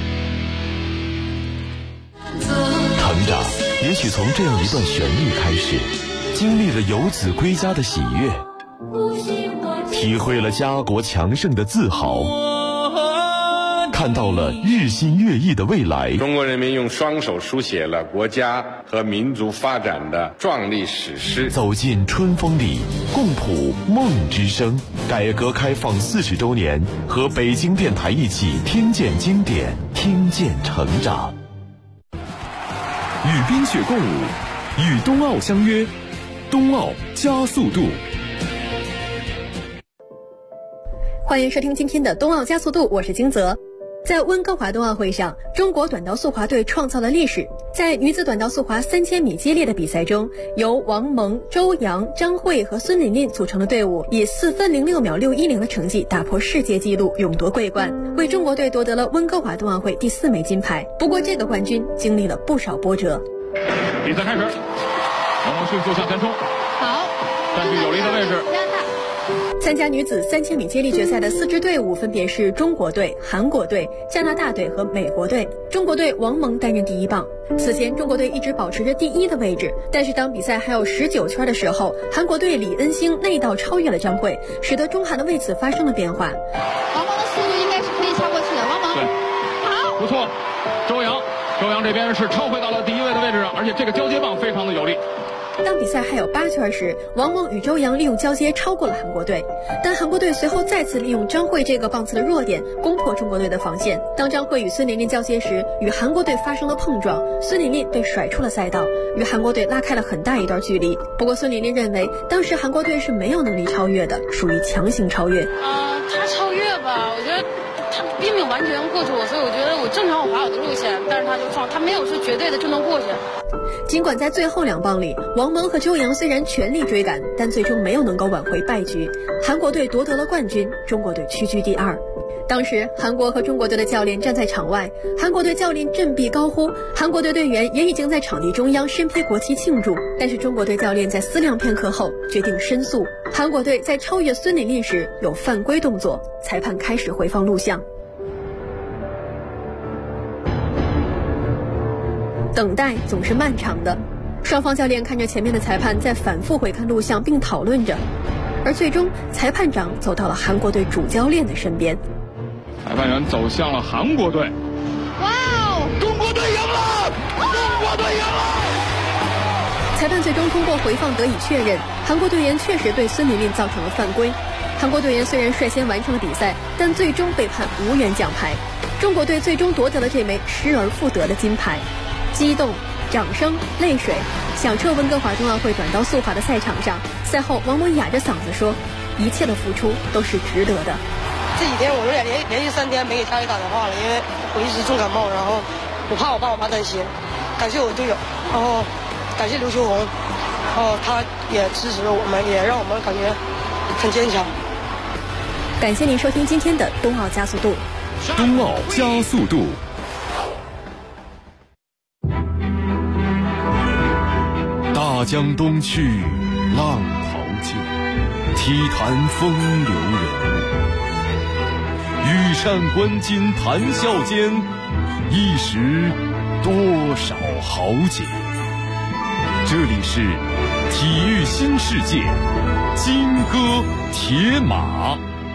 成长也许从这样一段旋律开始，经历了游子归家的喜悦，体会了家国强盛的自豪，看到了日新月异的未来。 中国人民用双手书写了国家和民族发展的壮丽史诗。 走进春风里，共谱梦之声。改革开放40周年，和北京电台一起听见经典，听见成长。 与冰雪共舞，与冬奥相约，冬奥加速度。 欢迎收听今天的冬奥加速度，我是金泽。在温哥华冬奥会上，中国短道速滑队创造了历史。在女子短道速滑3000米接力的比赛中，由王蒙、周洋、张慧和孙琳琳组成的队伍以4分06秒610的成绩打破世界纪录，勇夺桂冠，为中国队夺得了温哥华冬奥会第4枚金牌。不过这个冠军经历了不少波折。 比赛开始，王蒙迅速向前冲， 好， 占据有利的位置。 参加女子3000米接力决赛的4支队伍分别是中国队、韩国队、加拿大队和美国队。中国队王蒙担任第一棒。此前中国队一直保持着第1的位置，但是当比赛还有19圈的时候，韩国队李恩星内道超越了张慧，使得中韩的位置发生了变化。 王蒙的速度应该是可以超过去的，王蒙， 对，好，不错。周洋这边是超回到了第1位的位置，而且这个交接棒非常的有力。 当比赛还有8圈时，王蒙与周洋利用交接超过了韩国队，但韩国队随后再次利用张慧这个棒次的弱点攻破中国队的防线。当张慧与孙琳琳交接时，与韩国队发生了碰撞，孙琳琳被甩出了赛道，与韩国队拉开了很大一段距离。不过孙琳琳认为当时韩国队是没有能力超越的，属于强行超越。 他超越吧，我觉得他并没有完全过去我，所以我觉得我正常我滑我的路线，但是他就撞，他没有说绝对的就能过去。 尽管在最后2棒里，王蒙和周洋虽然全力追赶，但最终没有能够挽回败局。韩国队夺得了冠军，中国队屈居第2。当时韩国和中国队的教练站在场外，韩国队教练振臂高呼，韩国队队员也已经在场地中央身披国旗庆祝。但是中国队教练在思量片刻后决定申诉。韩国队在超越孙琳琳时有犯规动作，裁判开始回放录像。等待总是漫长的，双方教练看着前面的裁判在反复回看录像并讨论着，而最终裁判长走到了韩国队主教练的身边。 裁判员走向了韩国队。 哇哦， 中国队赢了！中国队赢了！ 裁判最终通过回放得以确认，韩国队员确实对孙琳琳造成了犯规。韩国队员虽然率先完成了比赛，但最终被判无缘奖牌。中国队最终夺得了这枚失而复得的金牌。激动、掌声、泪水响彻温哥华冬奥会短道速滑的赛场上。赛后，王蒙哑着嗓子说：“一切的付出都是值得的。” 这几天我有点连续3天没给家里打电话了，因为我一直重感冒，然后我怕我爸我妈担心。感谢我队友，然后感谢刘秋红，然后他也支持我们，也让我们感觉很坚强。 感谢您收听今天的冬奥加速度。 冬奥加速度。 大江东去，浪淘尽，体坛风流人物。 羽扇纶巾谈笑间，一时多少豪杰。这里是体育新世界，金戈铁马。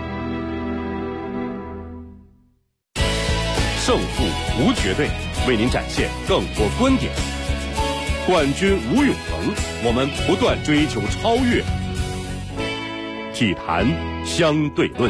胜负无绝对，为您展现更多观点。冠军无永恒，我们不断追求超越。体坛相对论。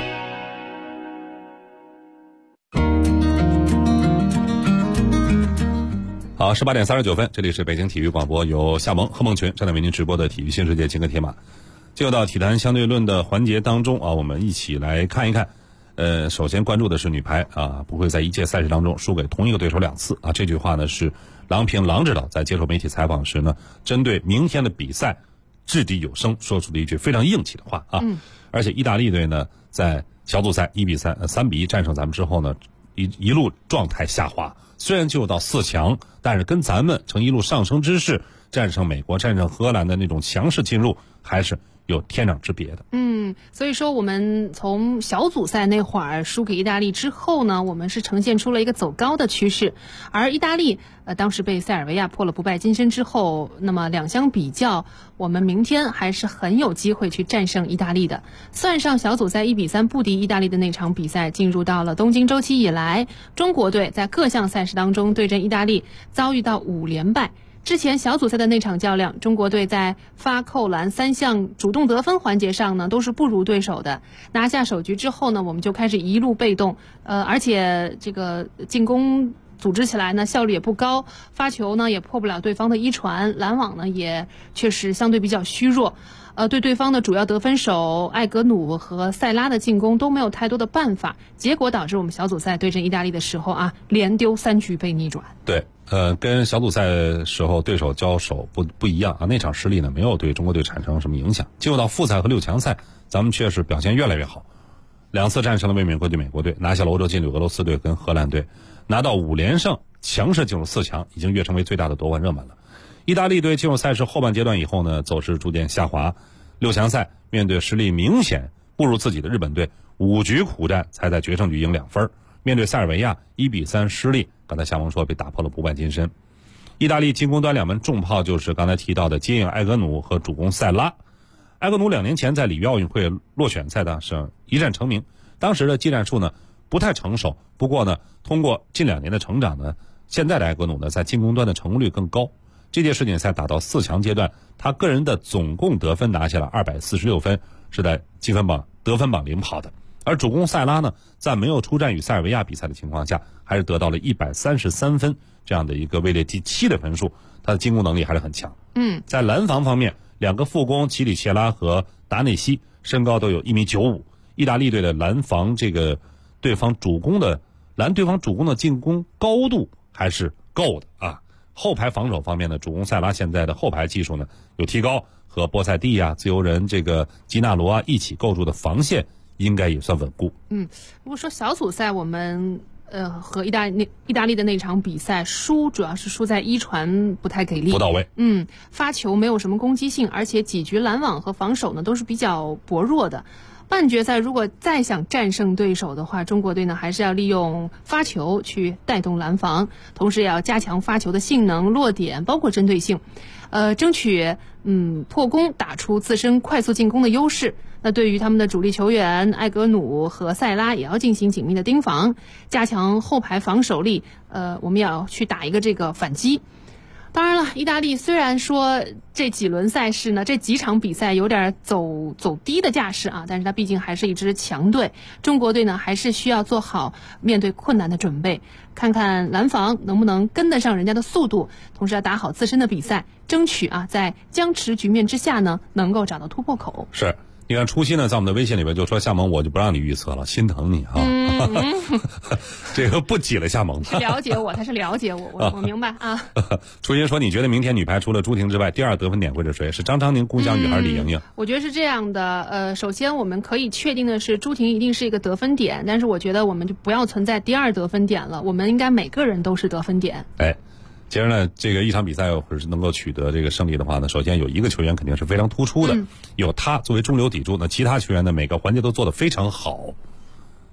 好，18点39分，这里是北京体育广播，由夏萌、贺梦群正在为您直播的体育新世界金戈铁马。进入到体坛相对论的环节当中啊，我们一起来看一看。首先关注的是女排啊，不会在一届赛事当中输给同一个对手2次啊。这句话呢是郎平郎指导在接受媒体采访时呢，针对明天的比赛掷地有声说出的一句非常硬气的话啊。而且意大利队呢在小组赛3比1战胜咱们之后呢，一路状态下滑，虽然就到4强，但是跟咱们呈一路上升之势，战胜美国、战胜荷兰的那种强势进入还是有天壤之别的。 所以说我们从小组赛那会儿输给意大利之后呢，我们是呈现出了一个走高的趋势。而意大利当时被塞尔维亚破了不败金身之后，那么两相比较，我们明天还是很有机会去战胜意大利的。算上小组赛1比3不敌意大利的那场比赛，进入到了东京周期以来，中国队在各项赛事当中对阵意大利遭遇到5连败。之前小组赛的那场较量，中国队在发、扣、篮3项主动得分环节上呢，都是不如对手的。拿下首局之后呢，我们就开始一路被动，而且这个进攻组织起来呢效率也不高，发球呢也破不了对方的一传，拦网呢也确实相对比较虚弱。对对方的主要得分手艾格努和塞拉的进攻都没有太多的办法，结果导致我们小组赛对阵意大利的时候啊，连丢3局被逆转。 对，跟小组赛时候对手交手不一样啊，那场失利呢没有对中国队产生什么影响。进入到复赛和6强赛，咱们确实表现越来越好，2次战胜了卫冕冠军美国队，拿下了欧洲劲旅俄罗斯队跟荷兰队，拿到5连胜，强势进入4强，已经跃升为最大的夺冠热门了。意大利队进入赛事后半阶段以后呢，走势逐渐下滑，6强赛面对实力明显不如自己的日本队，5局苦战才在决胜局赢2分。面对塞尔维亚1比3失利，刚才夏萌说被打破了不败金身。意大利进攻端2门重炮就是刚才提到的接应埃格努和主攻塞拉。埃格努2年前在里约奥运会落选赛的是一战成名，当时的技战术呢不太成熟，不过呢通过近2年的成长呢，现在的埃格努呢在进攻端的成功率更高。这届世锦赛打到4强阶段，他个人的总共得分拿下了246分，是在积分榜得分榜领跑的。而主攻塞拉呢，在没有出战与塞尔维亚比赛的情况下，还是得到了133分这样的一个位列第7的分数，他的进攻能力还是很强。在拦防方面，2个副攻齐里切拉和达内西身高都有1.95米，意大利队的拦防这个对方主攻的进攻高度还是够的啊。后排防守方面呢，主攻塞拉现在的后排技术呢有提高，和波塞蒂啊、自由人这个吉纳罗啊一起构筑的防线应该也算稳固。 如果说小组赛我们和意大利的那场比赛输，主要是输在一传不太给力， 不到位。 发球没有什么攻击性，而且几局拦网和防守呢都是比较薄弱的。半决赛如果再想战胜对手的话，中国队呢还是要利用发球去带动拦防，同时也要加强发球的性能、落点，包括针对性，争取破攻，打出自身快速进攻的优势。那对于他们的主力球员艾格努和塞拉也要进行紧密的盯防，加强后排防守力。我们也要去打一个这个反击。当然了，意大利虽然说这几轮赛事呢，这几场比赛有点走低的架势啊，但是它毕竟还是一支强队。中国队呢，还是需要做好面对困难的准备，看看拦防能不能跟得上人家的速度，同时要打好自身的比赛，争取在僵持局面之下呢，能够找到突破口。 是。你看初心呢，在我们的微信里边就说夏萌，我就不让你预测了，心疼你啊。这个不挤了夏萌。 是了解我，他是了解我，我明白啊。 初心说，你觉得明天女排除了朱婷之外，第2得分点会是谁？是张常宁、顾翔宇还是李盈莹？ 我觉得是这样的。首先我们可以确定的是，朱婷一定是一个得分点，但是我觉得我们就不要存在第2得分点了，我们应该每个人都是得分点。 其实呢，这个一场比赛要是能够取得这个胜利的话呢，首先有一个球员肯定是非常突出的，有他作为中流砥柱，那其他球员呢每个环节都做得非常好。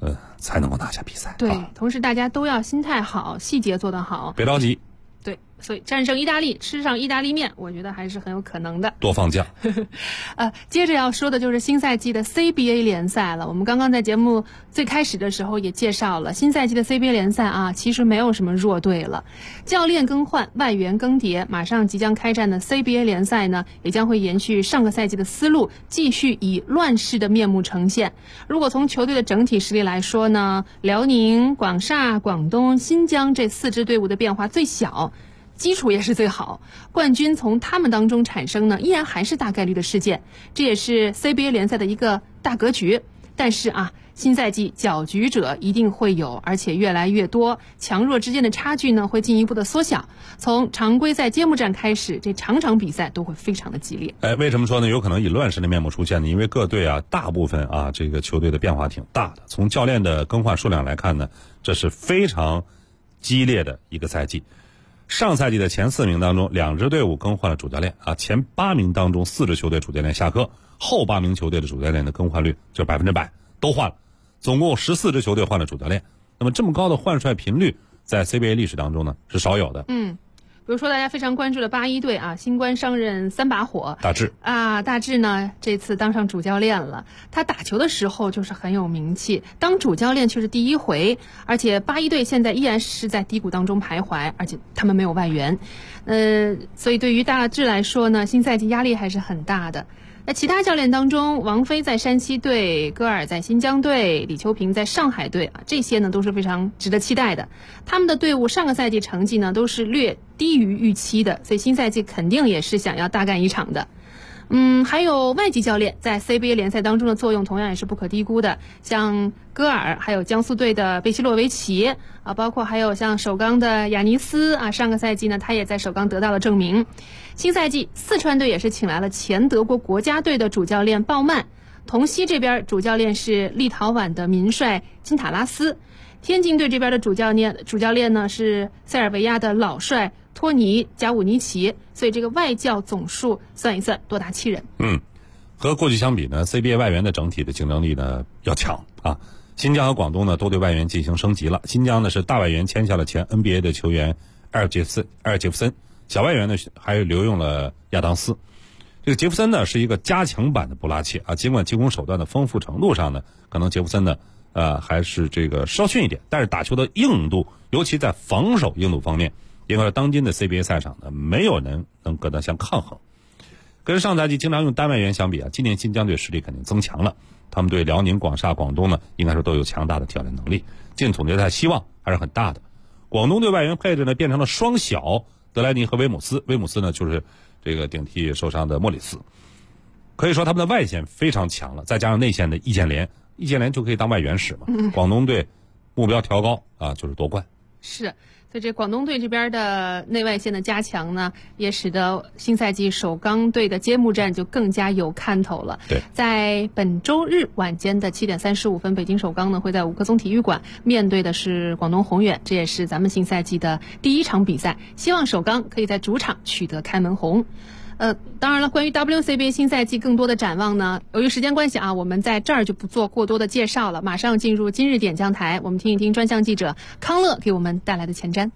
才能够拿下比赛。 对，同时大家都要心态好，细节做得好， 别着急。 对，所以战胜意大利，吃上意大利面，我觉得还是很有可能的。 多放假。 接着要说的就是新赛季的 CBA 联赛了。我们刚刚在节目最开始的时候也介绍了，新赛季的 CBA 联赛啊，其实没有什么弱队了。教练更换，外援更迭，马上即将开战的 CBA 联赛呢，也将会延续上个赛季的思路，继续以乱世的面目呈现。如果从球队的整体实力来说呢，辽宁、广厦、广东、新疆这4支队伍的变化最小，基础也是最好，冠军从他们当中产生呢，依然还是大概率的事件，这也是 CBA 联赛的一个大格局。但是啊，新赛季搅局者一定会有，而且越来越多，强弱之间的差距呢会进一步的缩小。从常规赛揭幕战开始，这场场比赛都会非常的激烈。 为什么说呢？有可能以乱世的面目出现呢？因为各队啊，大部分啊，这个球队的变化挺大的。从教练的更换数量来看呢，这是非常激烈的一个赛季。上赛季的前4名当中，2支队伍更换了主教练啊，前8名当中4支球队主教练下课，后8名球队的主教练的更换率就100%都换了，总共14支球队换了主教练。那么这么高的换帅频率，在 CBA 历史当中呢是少有的。 比如说大家非常关注的81队啊，新官上任3把火， 大志大志呢这次当上主教练了。他打球的时候就是很有名气，当主教练却是第1回，而且81队现在依然是在低谷当中徘徊，而且他们没有外援，所以对于大志来说呢，新赛季压力还是很大的。那其他教练当中，王菲在山西队，戈尔在新疆队，李秋平在上海队啊，这些呢都是非常值得期待的。他们的队伍上个赛季成绩呢都是略低于预期的，所以新赛季肯定也是想要大干一场的。还有外籍教练在 CBA 联赛当中的作用同样也是不可低估的，像戈尔，还有江苏队的贝希洛维奇啊，包括还有像首钢的亚尼斯啊，上个赛季呢他也在首钢得到了证明。新赛季四川队也是请来了前德国国家队的主教练鲍曼，同曦这边主教练是立陶宛的名帅金塔拉斯，天津队这边的主教练呢是塞尔维亚的老帅托尼加武尼奇，所以这个外教总数算一算多达7人。 和过去相比呢 ，CBA 外援的整体的竞争力呢要强啊。新疆和广东呢都对外援进行升级了。新疆呢是大外援签下了前 NBA 的球员埃尔杰夫森，小外援呢还留用了亚当斯。这个杰夫森呢是一个加强版的布拉切啊，尽管进攻手段的丰富程度上呢，可能杰夫森呢还是这个稍逊一点，但是打球的硬度，尤其在防守硬度方面，因为当今的 CBA 赛场呢，没有人能跟他相抗衡。跟上赛季经常用单外援相比啊，今年新疆队实力肯定增强了。他们对辽宁、广厦、广东呢，应该说都有强大的挑战能力，进总决赛希望还是很大的。广东队外援配置呢变成了双小，德莱尼和威姆斯。威姆斯呢就是这个顶替受伤的莫里斯。可以说他们的外线非常强了，再加上内线的易建联就可以当外援使嘛。广东队目标调高啊，就是夺冠。 是，所以这广东队这边的内外线的加强呢，也使得新赛季首钢队的揭幕战就更加有看头了。 对， 在本周日晚间的7点35分，北京首钢呢会在5棵松体育馆面对的是广东宏远，这也是咱们新赛季的第1场比赛，希望首钢可以在主场取得开门红。当然了，关于 WCBA 新赛季更多的展望呢，由于时间关系啊，我们在这儿就不做过多的介绍了，马上进入今日点将台，我们听一听专项记者康乐给我们带来的前瞻。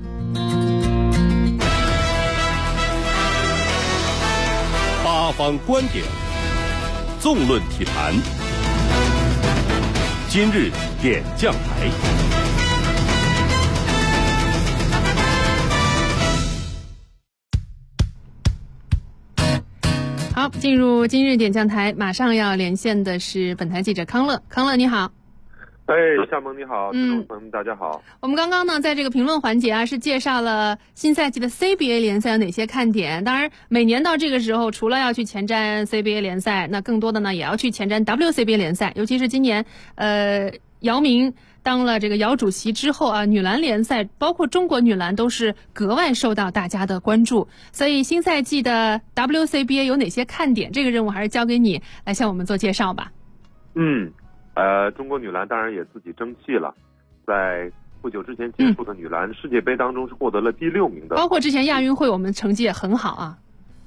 八方观点，纵论体坛，今日点将台。 好，进入今日点将台，马上要连线的是本台记者康乐。康乐你好。 夏萌你好，听众朋友们大家好。 我们刚刚呢在这个评论环节啊，是介绍了新赛季的 CBA 联赛有哪些看点。当然每年到这个时候，除了要去前瞻 CBA 联赛，那更多的呢也要去前瞻 WCBA 联赛，尤其是今年姚明当了这个姚主席之后啊，女篮联赛包括中国女篮都是格外受到大家的关注。所以新赛季的 WCBA 有哪些看点，这个任务还是交给你来向我们做介绍吧。 中国女篮当然也自己争气了，在不久之前结束的女篮世界杯当中是获得了第6名的， 包括之前亚运会我们成绩也很好啊。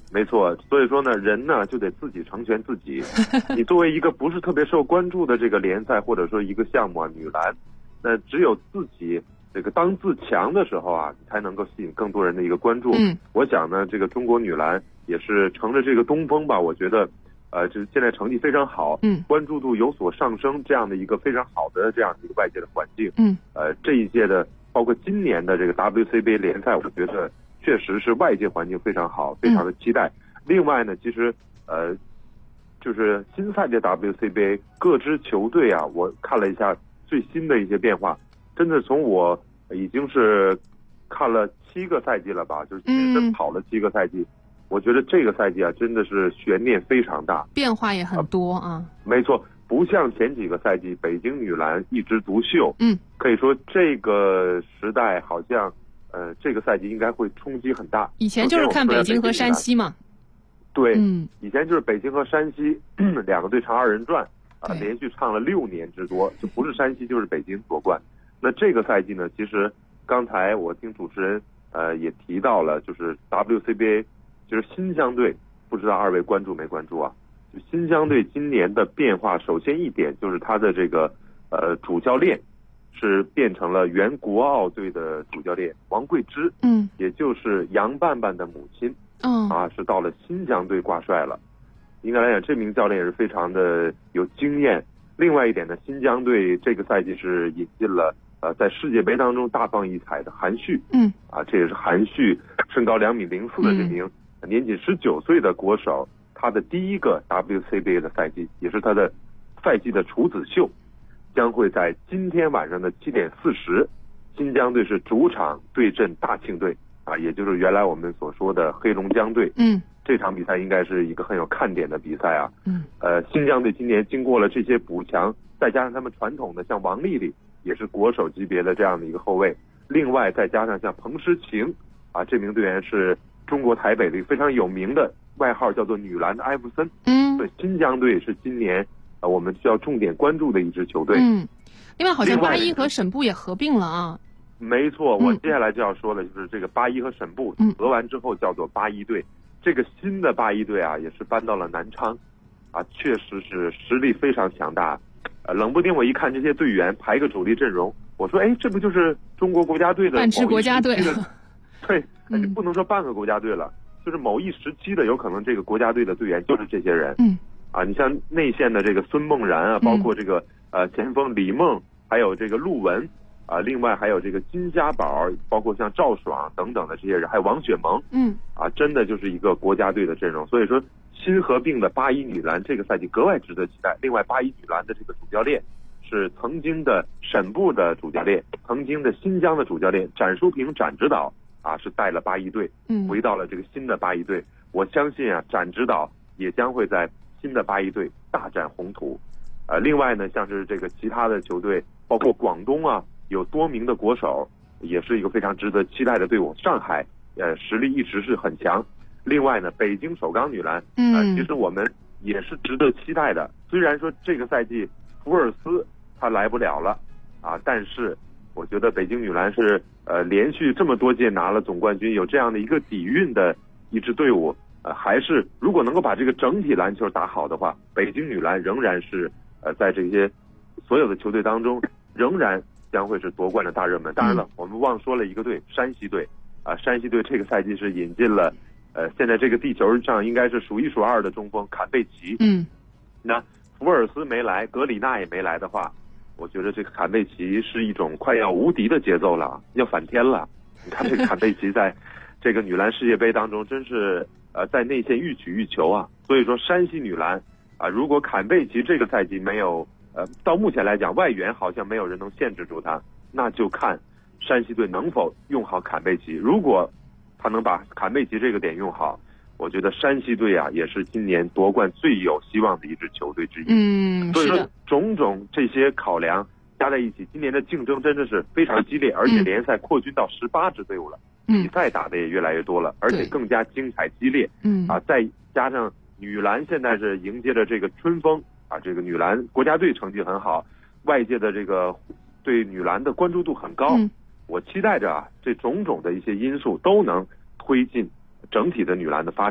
没错，所以说呢，人呢就得自己成全自己。你作为一个不是特别受关注的这个联赛或者说一个项目啊，女篮，那只有自己这个当自强的时候啊，才能够吸引更多人的一个关注。我想呢，这个中国女篮也是乘着这个东风吧，我觉得，就是现在成绩非常好，关注度有所上升，这样的一个非常好的这样的一个外界的环境。这一届的包括今年的这个 WCBA 联赛，我觉得确实是外界环境非常好，非常的期待。另外呢，其实就是新赛季 WCBA 各支球队啊，我看了一下最新的一些变化，真的从我已经是看了7个赛季了吧，就是亲身跑了7个赛季，我觉得这个赛季啊，真的是悬念非常大， 变化也很多啊。 没错，不像前几个赛季北京女篮一枝独秀，可以说这个时代好像这个赛季应该会冲击很大。 以前就是看北京和山西嘛。 对，以前就是北京和山西2个队唱2人转啊，连续唱了6年之多，就不是山西就是北京夺冠。那这个赛季呢，其实刚才我听主持人也提到了，就是 WCBA 就是新疆队，不知道2位关注没关注啊？就新疆队今年的变化，首先一点就是他的这个主教练是变成了原国奥队的主教练王桂芝，也就是杨伴伴的母亲，是到了新疆队挂帅了。应该来讲，这名教练也是非常的有经验。另外一点呢，新疆队这个赛季是引进了在世界杯当中大放异彩的韩旭，这也是韩旭身高2.04米的这名年仅19岁的国手，他的第一个 WCBA 的赛季，也是他的赛季的处子秀，将会在今天晚上的7点40，新疆队是主场对阵大庆队也就是原来我们所说的黑龙江队。这场比赛应该是一个很有看点的比赛啊。新疆队今年经过了这些补强，再加上他们传统的像王丽丽也是国手级别的这样的一个后卫，另外再加上像彭诗晴这名队员是中国台北的一个非常有名的外号叫做女篮的艾弗森。所以新疆队是今年我们需要重点关注的一支球队。 另外好像八一和沈布也合并了啊。 没错，我接下来就要说的就是这个八一和沈布合完之后叫做八一队。这个新的八一队也是搬到了南昌确实是实力非常强大。冷不丁我一看这些队员排个主力阵容，我说这不就是中国国家队的半支国家队？ 对，不能说半个国家队了，就是某一时期的有可能这个国家队的队员就是这些人。你像内线的这个孙梦然包括这个前锋李梦，还有这个陆文另外还有这个金家宝，包括像赵爽等等的这些人，还有王雪萌，真的就是一个国家队的阵容。所以说新合并的八一女篮这个赛季格外值得期待。另外八一女篮的这个主教练是曾经的沈布的主教练，曾经的新疆的主教练展书平展指导是带了八一队回到了这个新的八一队。我相信展指导也将会在新的八一队大展宏图。另外呢，像是这个其他的球队，包括广东有多名的国手，也是一个非常值得期待的队伍。上海实力一直是很强。另外呢，北京首钢女篮其实我们也是值得期待的。虽然说这个赛季福尔斯他来不了了但是我觉得北京女篮是连续这么多届拿了总冠军，有这样的一个底蕴的一支队伍，还是如果能够把这个整体篮球打好的话，北京女篮仍然是在这些所有的球队当中仍然将会是夺冠的大热门。当然了，我们忘说了一个队，山西队山西队这个赛季是引进了现在这个地球上应该是数1数2的中锋坎贝奇。那福尔斯没来，格里纳也没来的话，我觉得这个坎贝奇是一种快要无敌的节奏了，要反天了。你看这个坎贝奇在这个女篮世界杯当中真是在内线欲取欲求所以说山西女篮如果坎贝奇这个赛季没有到目前来讲外援好像没有人能限制住他，那就看山西队能否用好坎贝奇。如果他能把坎贝奇这个点用好，我觉得山西队也是今年夺冠最有希望的一支球队之一。所以说种种这些考量加在一起，今年的竞争真的是非常激烈，而且联赛扩军到18支队伍了，比赛打的也越来越多了，而且更加精彩激烈。再加上女篮现在是迎接着这个春风这个女篮国家队成绩很好，外界的这个对女篮的关注度很高。我期待着这种种的一些因素都能推进整体的女篮的发展，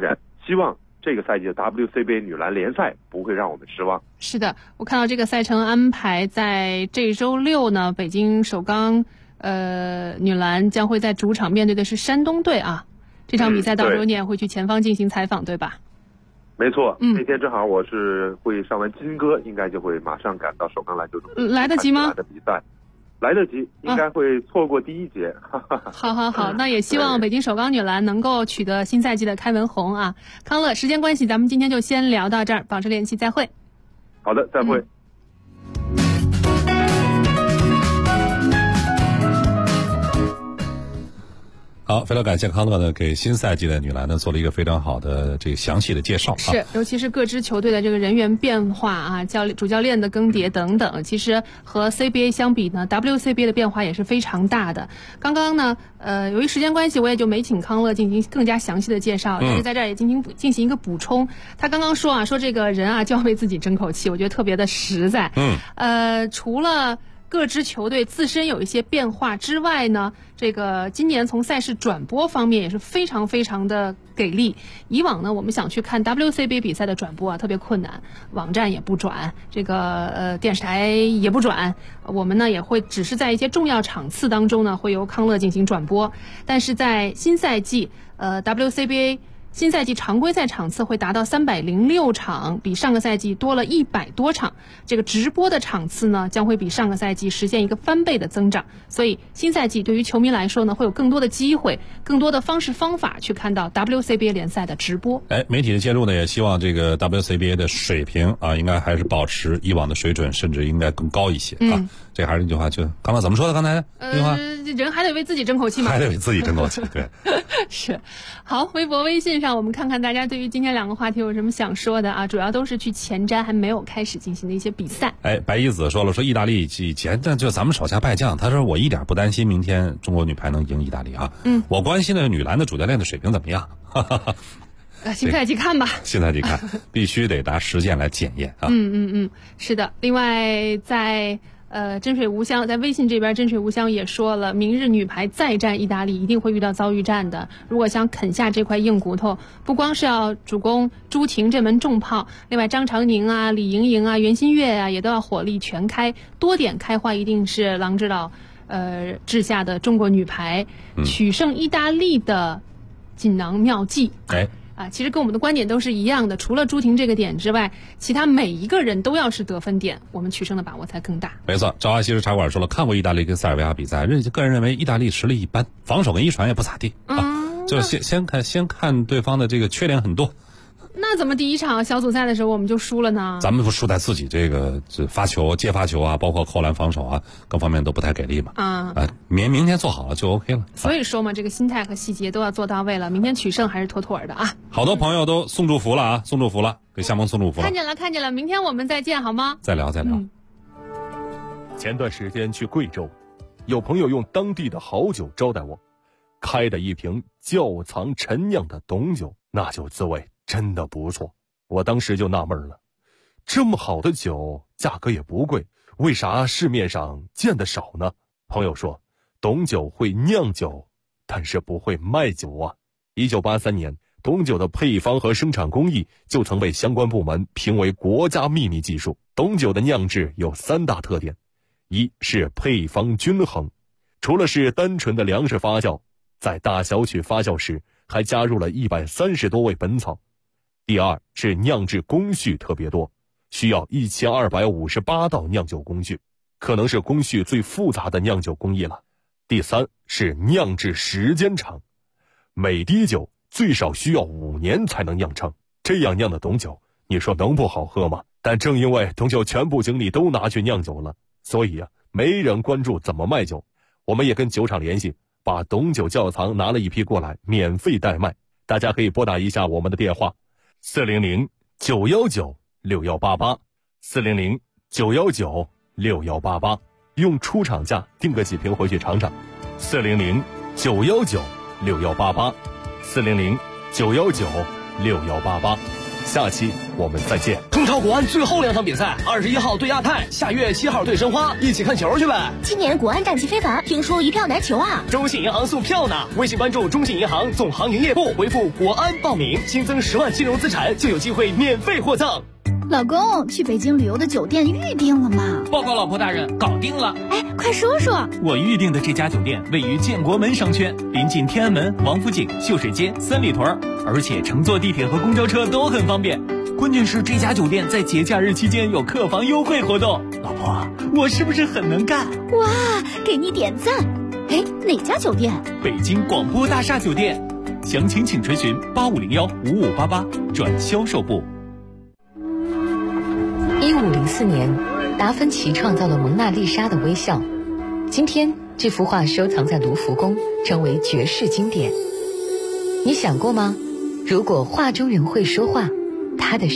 希望这个赛季的 WCBA 女篮联赛不会让我们失望。 是的，我看到这个赛程安排在这周六呢，北京首钢女篮将会在主场面对的是山东队啊。这场比赛到时候你也会去前方进行采访，对吧？ 没错，那天正好我是会上完金歌，应该就会马上赶到首钢篮球中心。 来得及吗？ 的比赛来得及，应该会错过第一节。 好，那也希望北京首钢女篮能够取得新赛季的开门红啊！康乐，时间关系，咱们今天就先聊到这儿，保持联系，再会。 好的，再会。 好，非常感谢康乐呢，给新赛季的女篮呢做了一个非常好的这个详细的介绍。 是，尤其是各支球队的这个人员变化啊，主教练的更迭等等，其实和 CBA 相比呢 ，WCBA 的变化也是非常大的。刚刚呢，由于时间关系，我也就没请康乐进行更加详细的介绍，但是在这儿也进行一个补充。他刚刚说这个人啊就要为自己争口气，我觉得特别的实在。除了各支球队自身有一些变化之外呢，这个今年从赛事转播方面也是非常非常的给力。以往呢，我们想去看 WCBA 比赛的转播啊，特别困难，网站也不转，这个电视台也不转，我们呢也会只是在一些重要场次当中呢，会由康乐进行转播。但是在新赛季WCBA新赛季常规赛场次会达到306场，比上个赛季多了100多场。这个直播的场次呢，将会比上个赛季实现一个翻倍的增长。所以新赛季对于球迷来说呢，会有更多的机会、更多的方式方法去看到 WCBA 联赛的直播。 媒体的介入呢，也希望这个 WCBA 的水平啊，应该还是保持以往的水准，甚至应该更高一些啊。这还是那句话，就刚才怎么说的？刚才那句话， 人还得为自己争口气嘛， 还得为自己争口气。对， 是。好，微博、微信上我们看看大家对于今天两个话题有什么想说的啊？主要都是去前瞻还没有开始进行的一些比赛。 白一子说了，说意大利以前那就咱们手下败将，他说我一点不担心明天中国女排能赢意大利啊。我关心的女篮的主教练的水平怎么样？ 新赛季看吧， 新赛季看，必须得拿实践来检验啊。 是的。另外在真水无香在微信这边，真水无香也说了，明日女排再战意大利一定会遇到遭遇战的。如果想啃下这块硬骨头，不光是要主攻朱婷这门重炮，另外张常宁啊、李盈莹啊、袁心玥啊也都要火力全开，多点开花一定是郎指导治下的中国女排取胜意大利的锦囊妙计。其实跟我们的观点都是一样的，除了朱婷这个点之外，其他每一个人都要是得分点，我们取胜的把握才更大。 没错，赵阿西式茶馆说了，看过意大利跟塞尔维亚比赛，个人认为意大利实力一般，防守跟一传也不咋地就先看对方的这个缺点很多。 那怎么第一场小组赛的时候我们就输了呢？ 咱们不输在自己这个发球、接发球啊，包括扣篮防守啊，各方面都不太给力嘛。明天做好了就 OK 了。 所以说嘛，这个心态和细节都要做到位了，明天取胜还是妥妥的啊。 好多朋友都送祝福了啊，送祝福了，给夏萌送祝福了。 看见了，明天我们再见好吗？ 再聊。 前段时间去贵州，有朋友用当地的好酒招待我，开的一瓶窖藏陈酿的董酒，那酒滋味真的不错。我当时就纳闷了，这么好的酒价格也不贵，为啥市面上见得少呢？朋友说，董酒会酿酒，但是不会卖酒啊。1983年，董酒的配方和生产工艺就曾被相关部门评为国家秘密技术。董酒的酿制有3大特点，一是配方均衡，除了是单纯的粮食发酵，在大小曲发酵时还加入了130多味本草。第二是酿制工序特别多，需要1258道酿酒工序，可能是工序最复杂的酿酒工艺了。第三是酿制时间长，每滴酒最少需要5年才能酿成，这样酿的董酒，你说能不好喝吗？但正因为董酒全部精力都拿去酿酒了，所以没人关注怎么卖酒。我们也跟酒厂联系，把董酒窖藏拿了一批过来，免费代卖。大家可以拨打一下我们的电话400-919-6188 400-919-6188，用出厂价订个几瓶回去尝尝。400-919-6188 400-919-6188。 下期我们再见。 中超国安最后2场比赛，21号对亚太，下月7号对申花，一起看球去呗。 今年国安战绩非凡，听说一票难求啊。 中信银行送票呢，微信关注中信银行总行营业部，回复国安报名，新增10万金融资产就有机会免费获赠。 老公，去北京旅游的酒店预定了吗？ 报告老婆大人，搞定了。 哎，快说说。 我预定的这家酒店位于建国门商圈，临近天安门、王府井、秀水街、三里屯，而且乘坐地铁和公交车都很方便。关键是这家酒店在节假日期间有客房优惠活动。老婆，我是不是很能干？ 哇，给你点赞。哎，哪家酒店？ 北京广播大厦酒店。详情请垂询85015588转销售部。 1504年，达芬奇创造了蒙娜丽莎的微笑。今天，这幅画收藏在卢浮宫，成为绝世经典。你想过吗？如果画中人会说话，他的